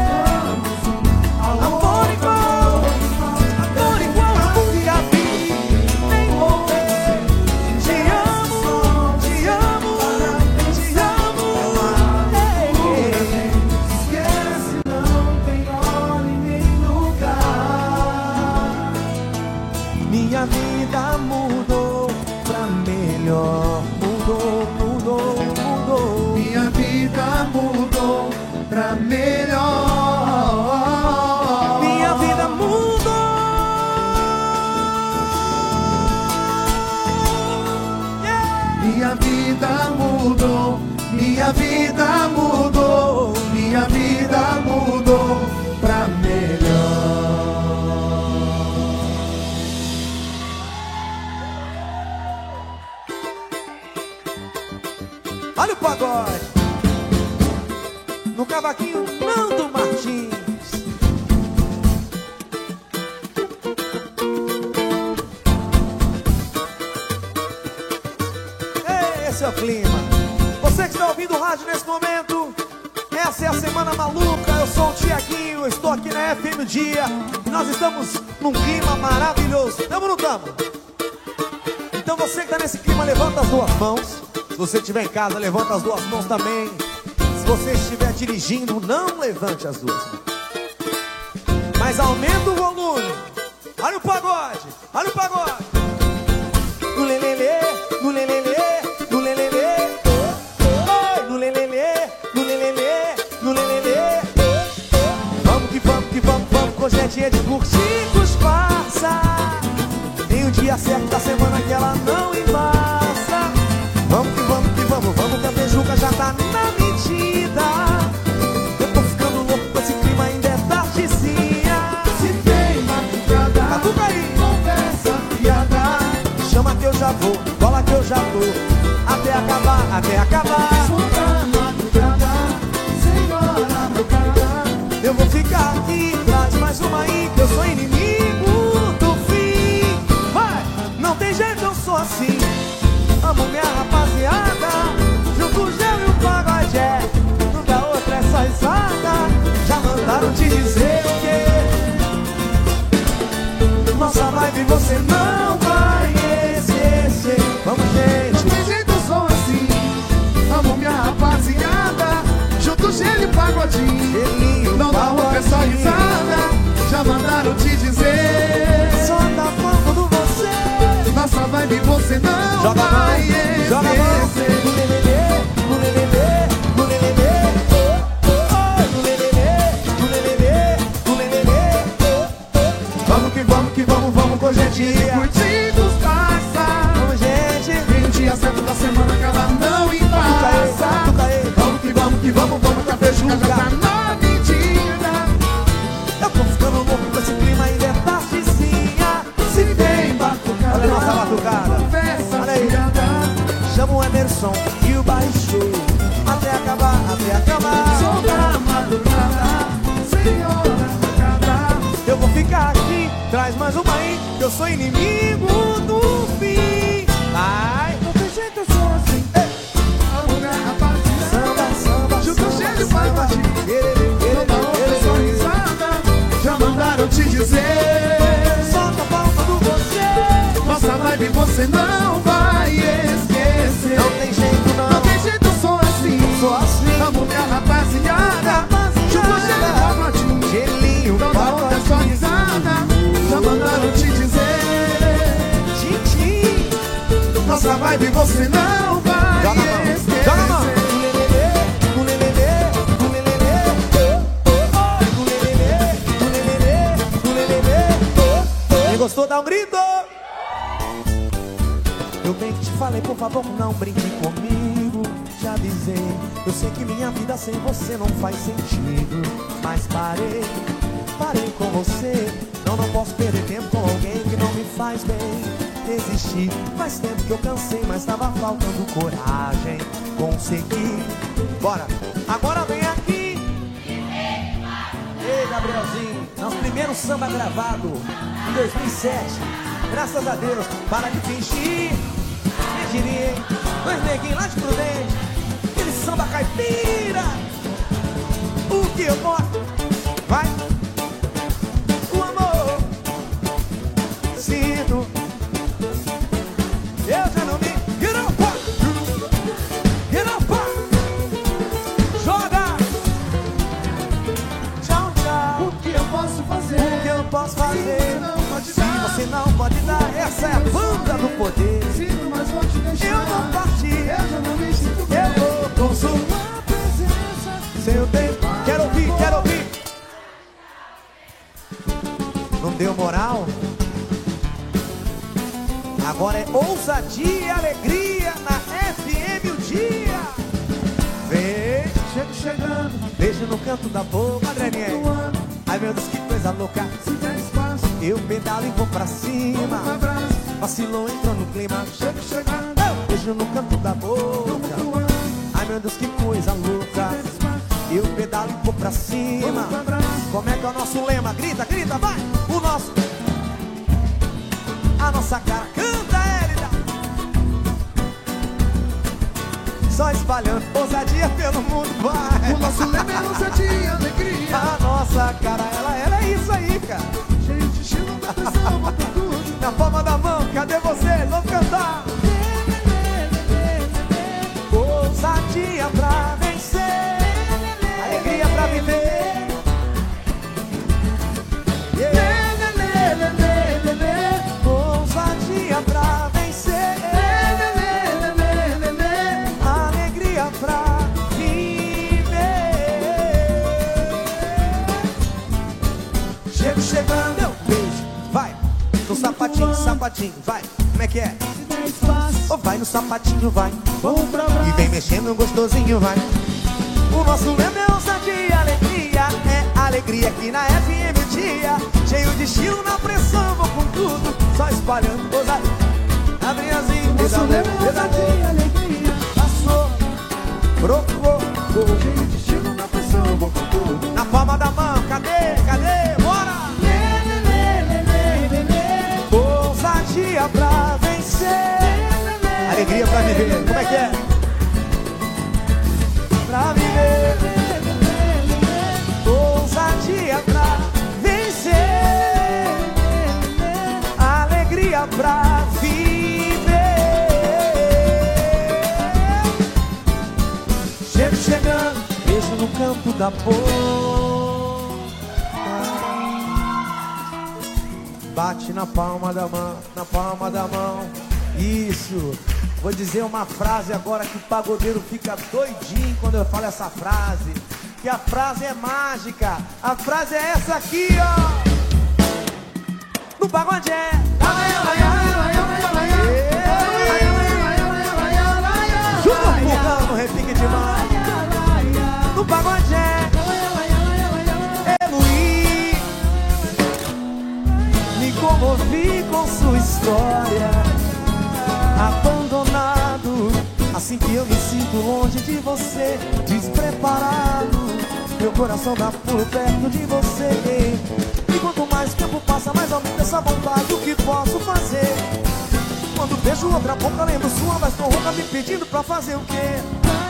Amor igual, amor igual eu nunca vi. Nem vou ver. Te amo, te amo, te amo. Ei, ei. Esquece, não tem hora e nem lugar. Minha vida mudou pra melhor. Mudou, mudou, mudou. Minha vida mudou pra melhor. Minha vida mudou. Yeah. Minha vida mudou. Minha vida mudou. Minha vida o clima. Você que está ouvindo o rádio nesse momento, essa é a Semana Maluca. Eu sou o Tiaguinho, estou aqui na F M Dia e nós estamos num clima maravilhoso. Tamo ou não tamo? Então você que está nesse clima, levanta as duas mãos. Se você estiver em casa, levanta as duas mãos também. Se você estiver dirigindo, não levante as duas mãos, mas aumenta o volume. Olha o pagode, olha o pagode. No lelele, no lelele, no lelele, no lelele, no lelele, no lelele. Vamos que vamos que vamos, vamos, que hoje é dia de curtir com os parça. Tem o dia certo da semana que ela não embaça. Vamos que vamos que vamos, vamos que a beijuca já tá na medida. Eu tô ficando louco com esse clima, ainda é tardezinha. Se tem madrugada, Catuca aí, conversa fiada. chama que eu já vou, cola que eu já tô. Até acabar, até acabar. Solta madrugada, senhora madrugada. Eu vou ficar aqui, traz mais uma aí, que eu sou inimigo do fim. Vai, não tem jeito, eu sou assim. Amo minha rapaziada, junto o gel e o pagode. Nunca outra é só risada. Já mandaram te dizer o quê? Nossa vibe você não vai esquecer. Vamos, gente. Não tem jeito, eu sou assim. Amo minha rapaziada, junto gelo e pagodinho. Gelinho, Não dá outra, é só pagodinho. risada. Já mandaram te dizer. Só tá falando você. Nossa vibe você não Joga a mão, vai joga a mão. esquecer. No lelele, no lelele, no lelele. Oh, no lelele, no lelele, no lelele. Vamos que vamos que vamos, vamos com hoje é dia. Curtindo os passa. Vamos, gente. Vem o dia certo da semana que ela não Tuca aí, embaça. tuca aí. Vamos que vamos que vamos, vamos que a beijuca já tá na medida. Eu tô ficando louco com esse clima, ainda é tardezinha. Se tem batucada, Olha a nossa batucada. conversa Olha aí. fiada. Chama o Emerson e o Baixou. Até acabar, até acabar. Solta a madrugada, senhora madrugada. Eu vou ficar aqui, traz mais uma aí, que eu sou inimigo do fim. Vai, Não tem jeito, eu sou assim. Amo minha rapaziada, samba, samba, junto samba, cheio de samba. pagodinho. Quererê, Não quererê, dá outra, só quererê. risada. Já mandaram te dizer. Solta a palma do você. Nossa vibe você não vai esquecer. Não tem jeito Não não, tem jeito, eu sou assim. sou assim. Amo minha rapaziada, junto cheio de pagodinho. Gelinho, Não dá outra, é só risada. Já mandaram te dizer. Tchim, Nossa vibe você não vai joga a mão, esquecer. joga a mão. Lelelê, no lelelê, no lelelê. No lelelê, no lelelê, no lelelê. Quem gostou, dá um grito. Eu bem que te falei, por favor, não brinque comigo. Já avisei, eu sei que minha vida sem você não faz sentido. Mas parei, parei com você. Não, não posso perder tempo com alguém que não me faz bem. Desisti, faz tempo que eu cansei, mas tava faltando coragem. Consegui, bora, agora vem aqui. Ei, Gabrielzinho, nosso primeiro samba gravado em dois mil e sete. Graças a Deus, para de fingir. Me diria, hein? Dois neguinhos lá de Prudente, aquele samba caipira. O que eu mostro, vai. O amor, sinto. Eu já não me... Get up, get up, joga. Tchau, tchau. O que eu posso fazer? O que eu posso fazer? Não pode Se dar. você não pode dar, essa é a banda do poder. Sinto, mas vou te deixar. Eu não parti, Eu já não me sinto bem. eu vou com sua presença. seu tempo. Quero ouvir, quero ouvir. Não deu moral? Agora é ousadia e alegria na F M o dia. Vem, Chego chegando, beijo no canto da boca, Adriane. voando. Ai meu Deus, que coisa louca. Se der espaço, Eu pedalo e vou pra um cima. abraço. Vacilou, entrou no clima. Chego chegando, Beijo no canto da boca. voando. Ai meu Deus, que coisa louca. Se der espaço, Eu pedalo e vou pra cima. um abraço. Como é que é o nosso lema? Grita, grita, vai! O nosso... A nossa cara, canta, Hélida! só espalhando ousadia pelo mundo, vai. O nosso lema é ousadia e alegria. A nossa cara, ela, ela é isso aí, cara. Cheio de estilo, na pressão, bota tudo na palma da mão, cadê vocês? Vamos cantar. Ousadia pra vencer, alegria pra viver. Ousadia pra vencer, alegria pra viver. Chego chegando, eu beijo, vai. No sapatinho, sapatinho, vai. Como é que é? Ou oh, vai no sapatinho, vai. E vem mexendo gostosinho, vai. O nosso lema é ousadia, alegria. É alegria aqui na F M o dia. Cheio de estilo na pressão, vou com tudo, só espalhando ousadia. Adrianzinho, nosso lema é ousadia, alegria. Passou, trocou. Cheio de estilo na pressão, vou com tudo. Na palma da mão, cadê, cadê? Bora! Ousadia pra vencer, alegria pra viver. Como é que é? Pra viver. Ousadia pra vencer, alegria pra viver. Chego chegando, beijo no canto da boca. Bate na palma da mão, na palma da mão. Isso. Vou dizer uma frase agora que o pagodeiro fica doidinho quando eu falo essa frase. Que a frase é mágica. A frase é essa aqui, ó. No pagode é. Junto com o vulcão no repique de mão. No pagode é. Comovi com sua história. Abandonado, assim que eu me sinto longe de você. Despreparado, meu coração dá pulo perto de você. E quanto mais o tempo passa, mais aumenta essa vontade. O que posso fazer? Quando vejo outra boca, lembro sua voz tão rouca me pedindo pra fazer o quê?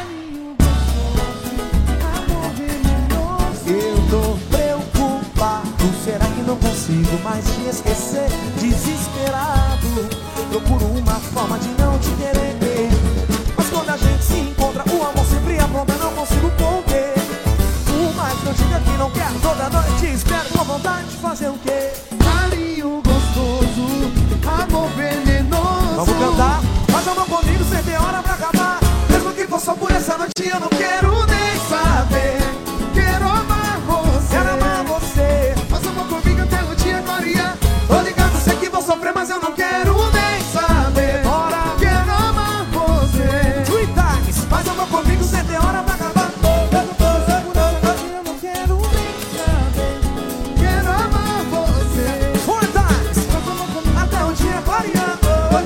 Eu tô preocupado, será que não consigo mais te esquecer? Desesperado, procuro uma forma de não te querer. Mas quando a gente se encontra, o amor sempre apronta, não consigo conter. Por mais que eu diga que não quero, toda noite espero com vontade de fazer o quê? Carinho gostoso, amor venenoso. Vamos cantar? Faz amor comigo sem ter hora pra acabar. Mesmo que for só por essa noite, eu não quero nem saber. Quero amar você, quero amar você. Faz amor comigo até o dia clarear. Tô ligado, sei que vou sofrer, mas eu não quero nem saber. Bora. Quero amar você. Three times. Faz amor comigo sem ter hora pra acabar. Eu não quero nem saber. Quero amar você. Four times. Faz amor comigo até o dia clareando.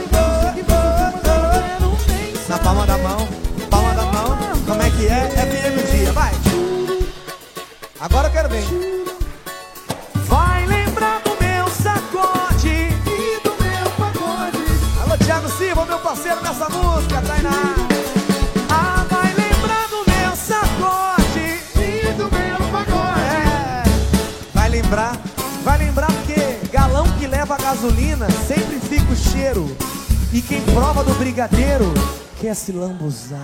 Na palma da mão, palma da mão. Como é que é? É primeiro dia, vai. Agora eu quero ver. Vai lembrar do meu sacode e do meu pagode. Alô, Thiago Silva, meu parceiro nessa música, Tainá. Ah, vai lembrar do meu sacode e do meu pagode. É, vai lembrar, vai lembrar porque galão que leva gasolina sempre fica o cheiro. E quem prova do brigadeiro quer se lambuzar,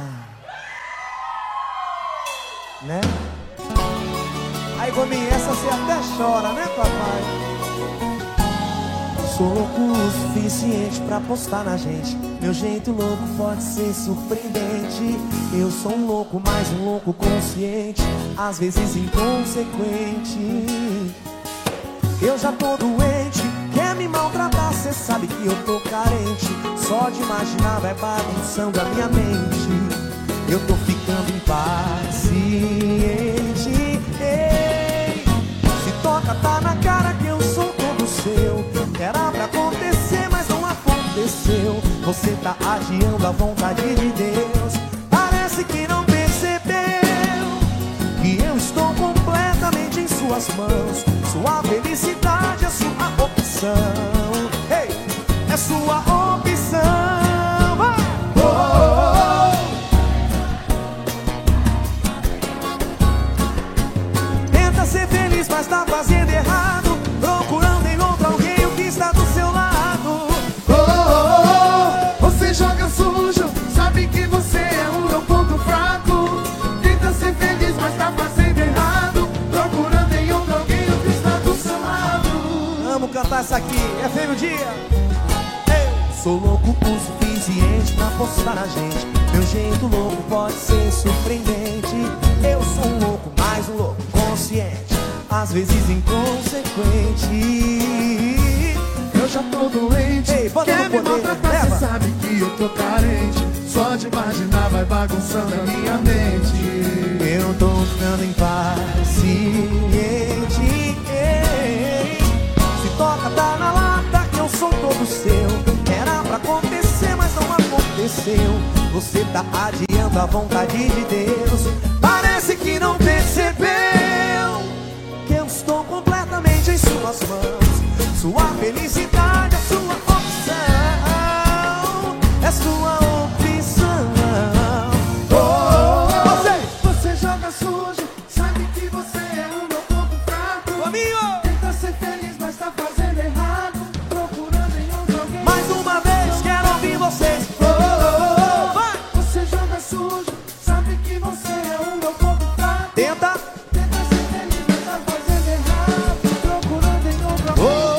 né? Aí, Gominha, essa você até chora, né, papai? Sou louco o suficiente pra postar na gente. Meu jeito louco pode ser surpreendente. Eu sou um louco, mas um louco consciente, às vezes inconsequente. Eu já tô doente, quer me maltratar, cê sabe que eu tô carente. Só de imaginar vai bagunçando a minha mente. Eu tô ficando impaciente. Ei, se toca, tá na cara que eu sou todo seu. Era pra acontecer, mas não aconteceu. Você tá adiando a vontade de Deus. Parece que não percebeu que eu estou completamente em suas mãos. Sua felicidade é sua opção. Ei, é sua opção. Oh, oh, oh. F M o dia. Ei. Sou louco o suficiente pra postar a gente. Meu jeito louco pode ser surpreendente. Eu sou um louco, mais um louco consciente, às vezes inconsequente. Eu já tô doente. Ei, bota quer no me poder, maltratar, leva. cê sabe que eu tô carente. Só de imaginar vai bagunçando a minha mente. Eu tô ficando impaciente. Ei. Se toca, tá na lata que eu sou todo seu. Era pra acontecer, mas não aconteceu. Você tá adiando a vontade de Deus. Parece que não percebeu que eu estou completamente em suas mãos. Sua felicidade é sua opção. É sua opção. Oh, oh, oh. Você, você joga sujo, sabe que você é o meu ponto fraco. amigo, tenta ser feliz, mas tá fazendo errado. Procurando em outro alguém. mais uma vez quero ouvir vocês. Oh, oh, oh. Vai. Você joga sujo, sabe que você é o meu ponto fraco. Tenta. Tenta ser feliz, mas tá fazendo errado. Procurando em outro alguém. Oh.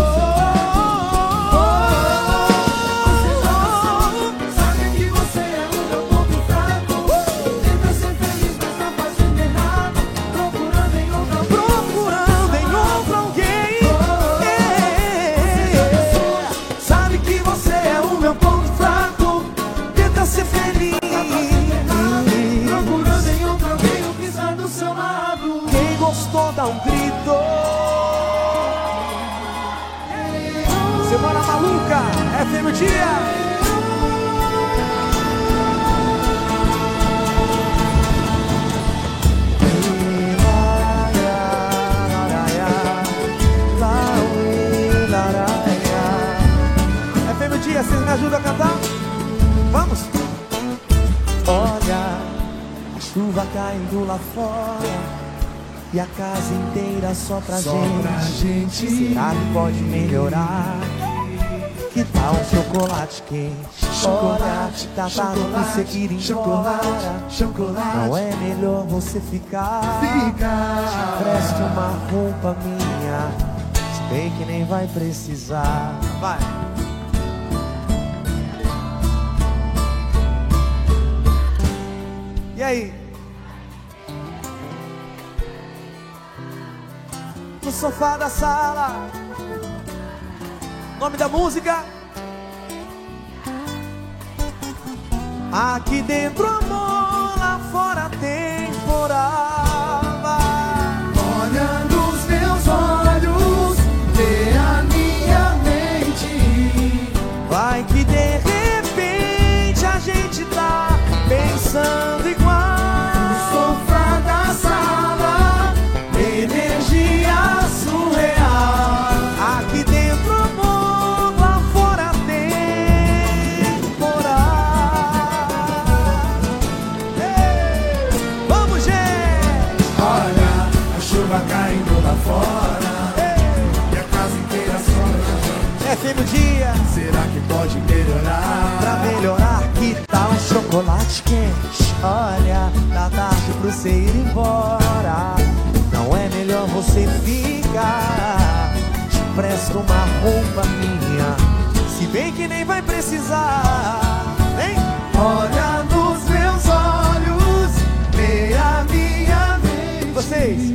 Dá um grito. Semana maluca, F M o dia. F M o dia, vocês me ajudam a cantar? Vamos. Olha, a chuva caindo lá fora e a casa inteira só pra só gente. Pra gente. Será que pode melhorar? Que tal um chocolate quente? Chocolate, tá tarde você ir embora. Chocolate, chocolate. Não é melhor você ficar? Ficar. Te presto uma roupa minha, se bem que nem vai precisar. Vai. E aí? No sofá da sala. Nome da música. Aqui dentro amor, lá fora temporada. Olha nos meus olhos, vê a minha mente. Vai que de repente a gente tá pensando igual. No sofá da sala, energia surreal. Aqui dentro amor, lá fora temporal. Ei, vamos, gente! Olha a chuva caindo lá fora. Ei. E a casa inteira só pra gente. F M o dia. Será que pode melhorar? Pra melhorar, que tal um chocolate quente? Olha, tá tarde pro você ir embora. Não é melhor você ficar? Te presto uma roupa minha, se bem que nem vai precisar. Hein? Olha nos meus olhos, vê a minha mente. Vocês.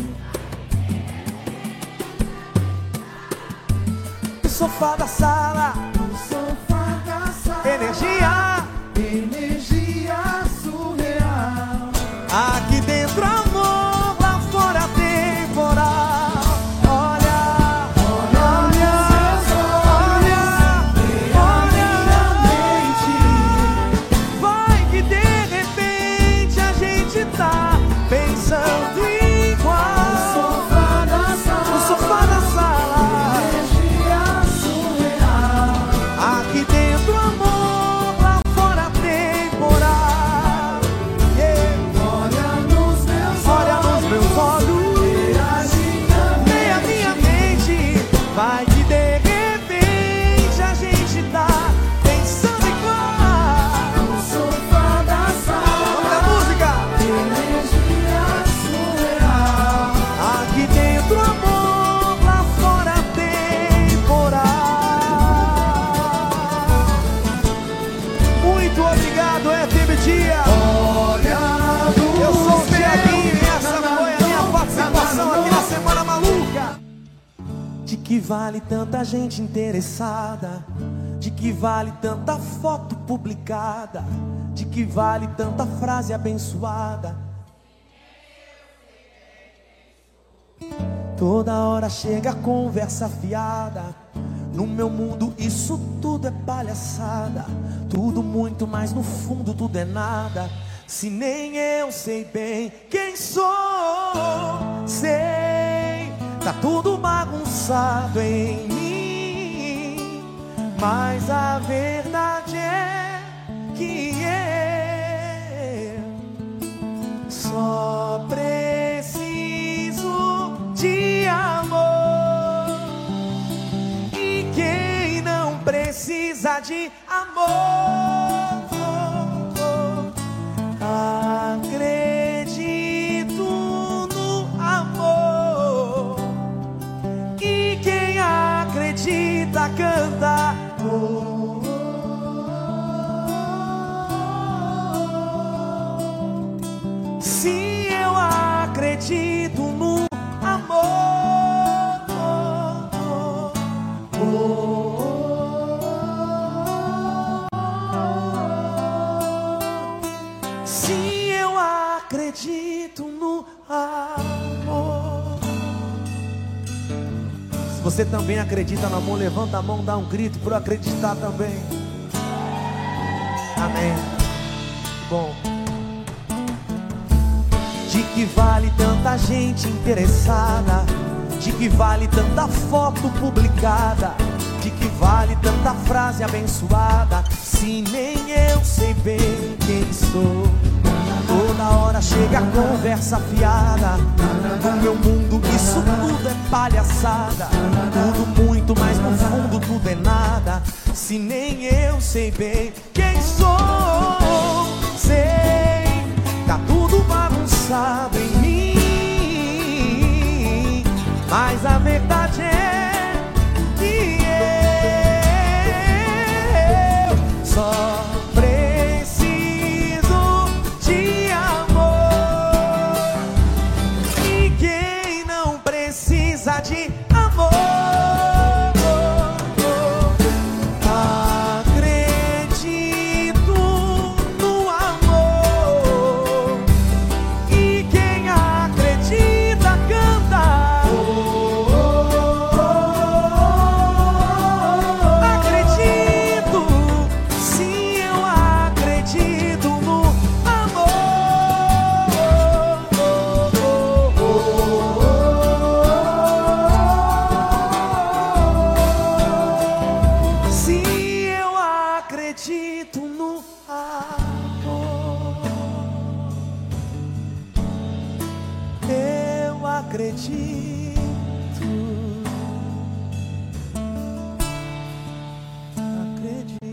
No sofá da sala. No sofá da sala. Energia. Energia surreal. Aqui dentro amor, lá fora temporal. Olha, olha, olha, olha, olha a mente. Vai que de repente a gente tá pensando igual. No sofá da sala. No sofá da sala. Energia surreal. que vale tanta gente interessada? De que vale tanta foto publicada? De que vale tanta frase abençoada? Toda hora chega a conversa fiada. No meu mundo isso tudo é palhaçada. Tudo muito, mas no fundo tudo é nada. Se nem eu sei bem quem sou. Sei, tá tudo bagunçado em mim, mas a verdade é que eu só preciso de amor. E quem não precisa de amor, acredito no amor. E quem acredita canta. Oh, se eu acredito no amor, oh, se eu acredito no amor. Se você também acredita no amor, levanta a mão, dá um grito para eu acreditar também. Amém. Bom, de que vale tanta gente interessada? De que vale tanta foto publicada? De que vale tanta frase abençoada? Se nem eu sei bem quem sou. Toda hora chega a conversa fiada. No meu mundo isso tudo é palhaçada. Tudo muito, mas no fundo tudo é nada. Se nem eu sei bem quem sou. Sei, tá tudo bagunçado em mim, mas a verdade é que eu só preciso de amor. E quem não precisa de amor, acredito no amor. E quem acredita canta. Acredito, sim, eu acredito no amor. Sim, eu acredito no amor. Eu acredito. Acredito.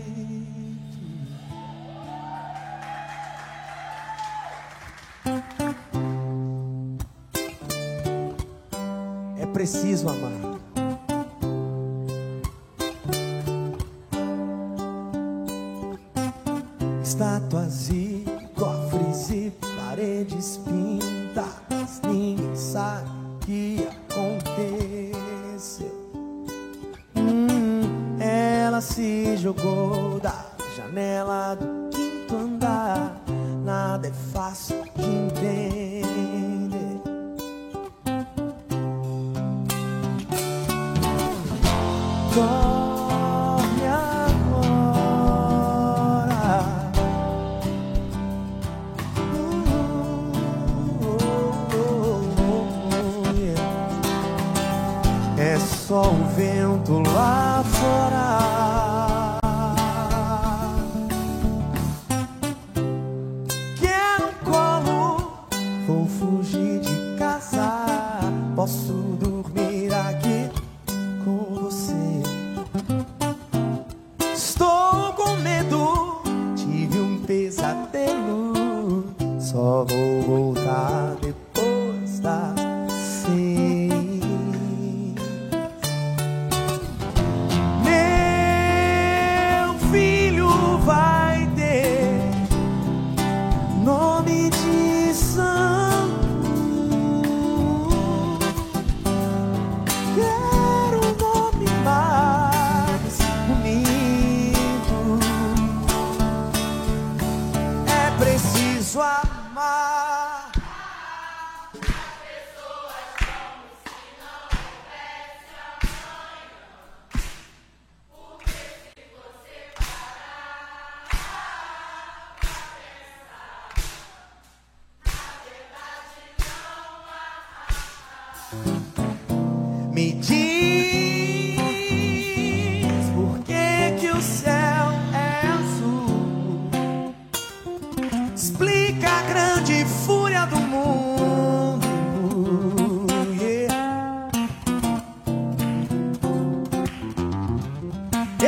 É preciso amar. Estátuas e cofres e paredes pintadas, ninguém sabe o que aconteceu. Hum, ela se jogou da janela do quinto andar. Nada é fácil de entender. Dorme agora. Uh, oh, oh, oh, yeah. É só o vento lá fora. Quero um colo, vou fugir de casa. Posso dormir aqui com você. Estou com medo, tive um pesadelo. Só vou voltar depois das seis.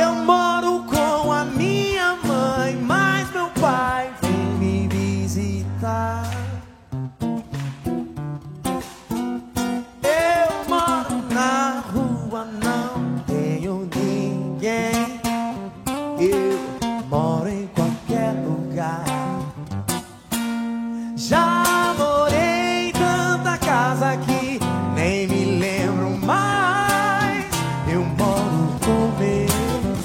Eu moro com a minha mãe, mas meu pai vem me visitar. Eu moro na rua, não tenho ninguém. Eu moro em qualquer lugar. Já morei em tanta casa que nem me lembro mais. Eu moro com meus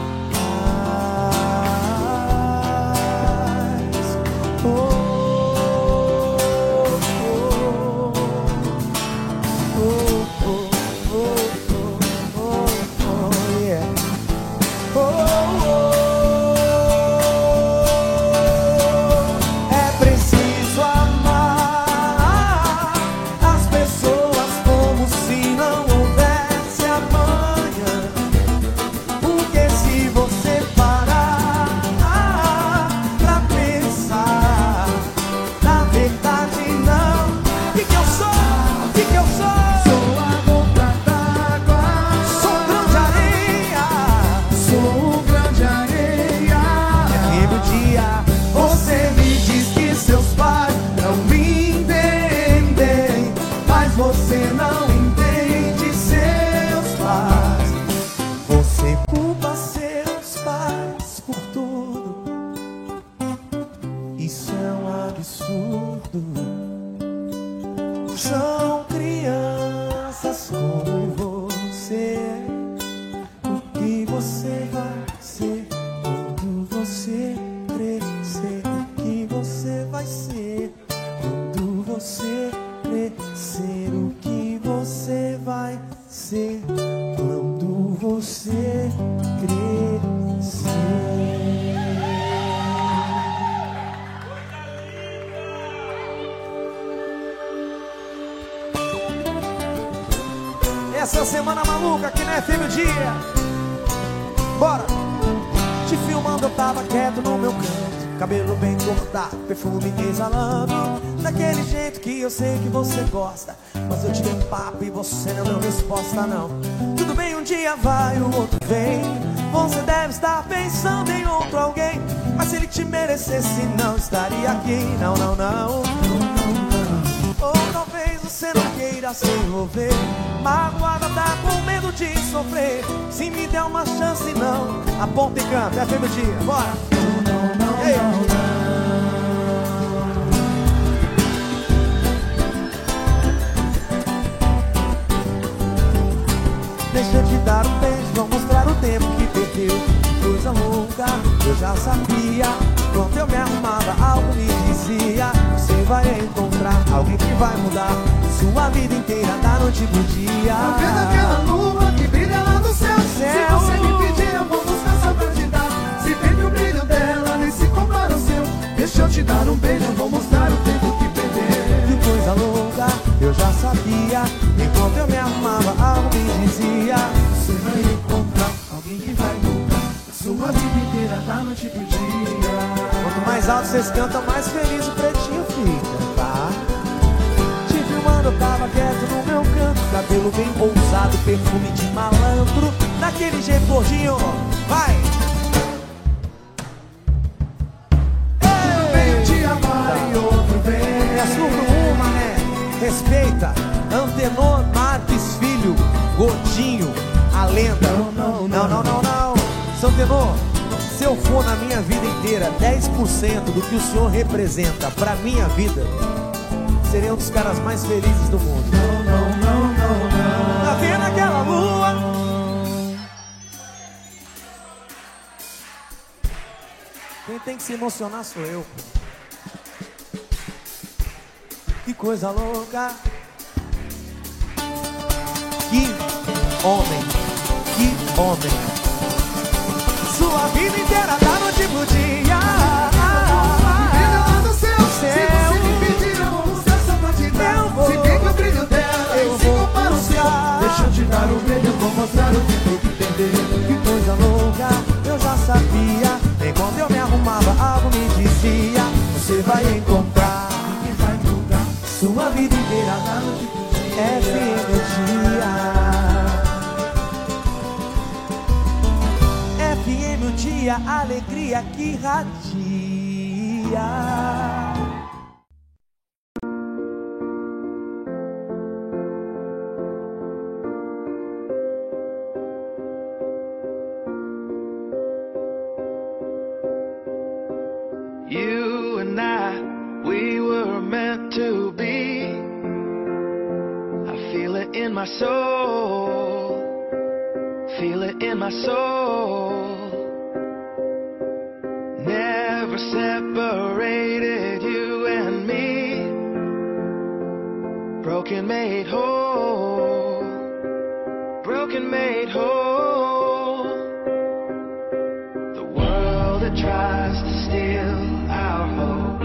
pais. Oh, oh, oh, oh, oh, oh, oh, yeah. Oh, oh. É preciso amar as pessoas como se não houvesse amanhã. Porque se você parar pra pensar, na verdade não. O que que eu sou? O que que eu sou? Sou a gota d'água, Sou grão de areia. sou um grão de areia. Teve um dia Você me diz que seus pais não me entendem, mas você não entende seus pais. você culpa seus pais por tudo. Isso é um absurdo. São crianças como você. O que você vai ser quando você crescer? O que você vai ser quando você crescer? O que você vai ser quando você crescer? Essa semana maluca aqui na F M o Dia. Bora! Te filmando, eu tava quieto no meu canto, cabelo bem cortado, perfume exalando, daquele jeito que eu sei que você gosta. Mas eu tirei papo e você não deu resposta não. Tudo bem, um dia vai, o outro vem. Você deve estar pensando em outro alguém, mas se ele te merecesse não estaria aqui. Não, não, não. Ou talvez você não queira se envolver, magoada, tá com medo de sofrer. Se me der uma chance não, aponta e canta, é F M o Dia, bora! Ei. Deixa eu te dar um beijo, vou mostrar o tempo que perdeu. Que coisa louca, eu já sabia. Quando eu me arrumava, algo me dizia: você vai encontrar alguém que vai mudar sua vida inteira, da noite pro dia. Tá vendo aquela lua que brilha lá no céu? Céu. Se você me pedir, eu vou buscar só pra te dar. Se vê que o brilho dela nem se compara ao seu. Deixa eu te dar um beijo, eu vou mostrar o tempo que perdeu. Que coisa louca, eu já sabia. Enquanto eu me arrumava, algo me dizia: Você vai encontrar alguém que vai mudar sua vida inteira, da noite pro dia. quanto mais alto vocês cantam, mais feliz o pretinho fica, tá? Te filmando, eu tava quieto no meu canto, cabelo bem ousado, perfume de malandro, daquele jeito gordinho, vai! Tudo bem, um dia vai e outro vem. É surdo uma, né? Respeita, Antenor Marques Filho, gordinho, a lenda. Não, não, não, não, não, não. Seu Antenor, se eu for na minha vida inteira dez por cento do que o senhor representa pra minha vida, seria um dos caras mais felizes do mundo. Não, não, não, não, não. Tá vendo aquela lua? Quem tem que se emocionar sou eu. Que coisa louca. Que homem, que homem. Sua vida inteira da noite pro dia. Brilha lá no céu. Se Céu. você me pedir, eu vou mostrar só pra te dar. Eu vou. Se vê que o brilho dela Eu nem se vou compara ao seu. buscar. Deixa eu te dar um beijo, eu vou mostrar o tempo que perdeu. Que coisa louca, eu já sabia. Enquanto eu me arrumava, algo me dizia: você vai encontrar Quem vai mudar sua vida inteira da noite pro dia. É energia. dia, alegria que radia. You and I, we were meant to be. I feel it in my soul, feel it in my soul. Never separated, you and me. Broken made whole, broken made whole. The world that tries to steal our hope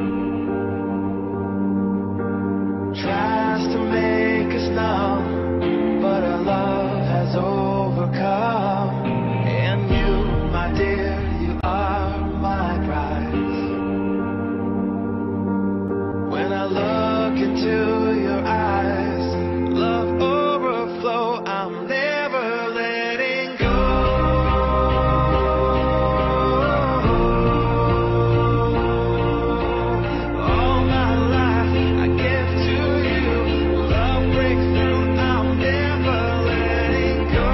tries to make us numb, but our love has overcome. And you, my dear, you are my prize. When I look into your eyes, love overflow, I'm never letting go. All my life I give to you. Love breakthrough, I'm never letting go.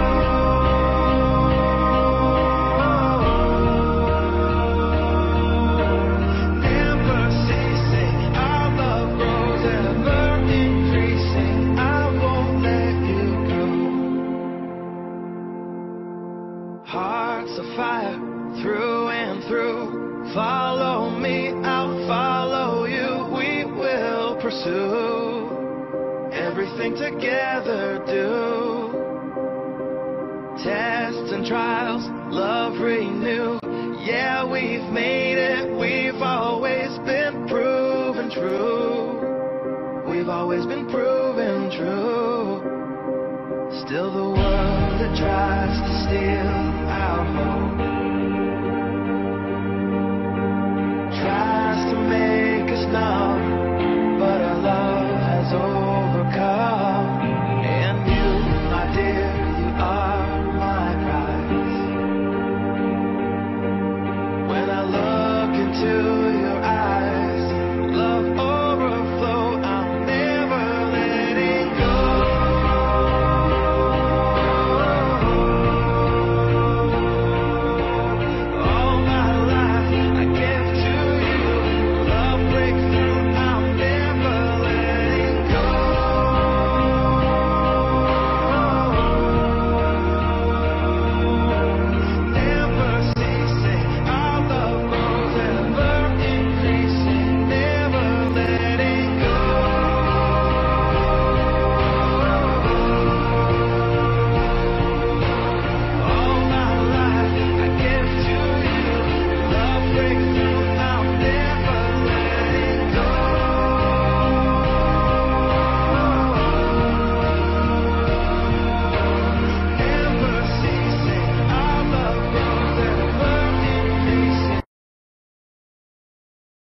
Never ceasing, our love grows ever increasing. I won't let you go. Hearts of fire through and through. Follow me, I'll follow you. We will pursue everything together. Do tests and trials, love renew. Yeah, we've made it. We've always been proven true. We've always been proven true. Still the world that tries to steal our hope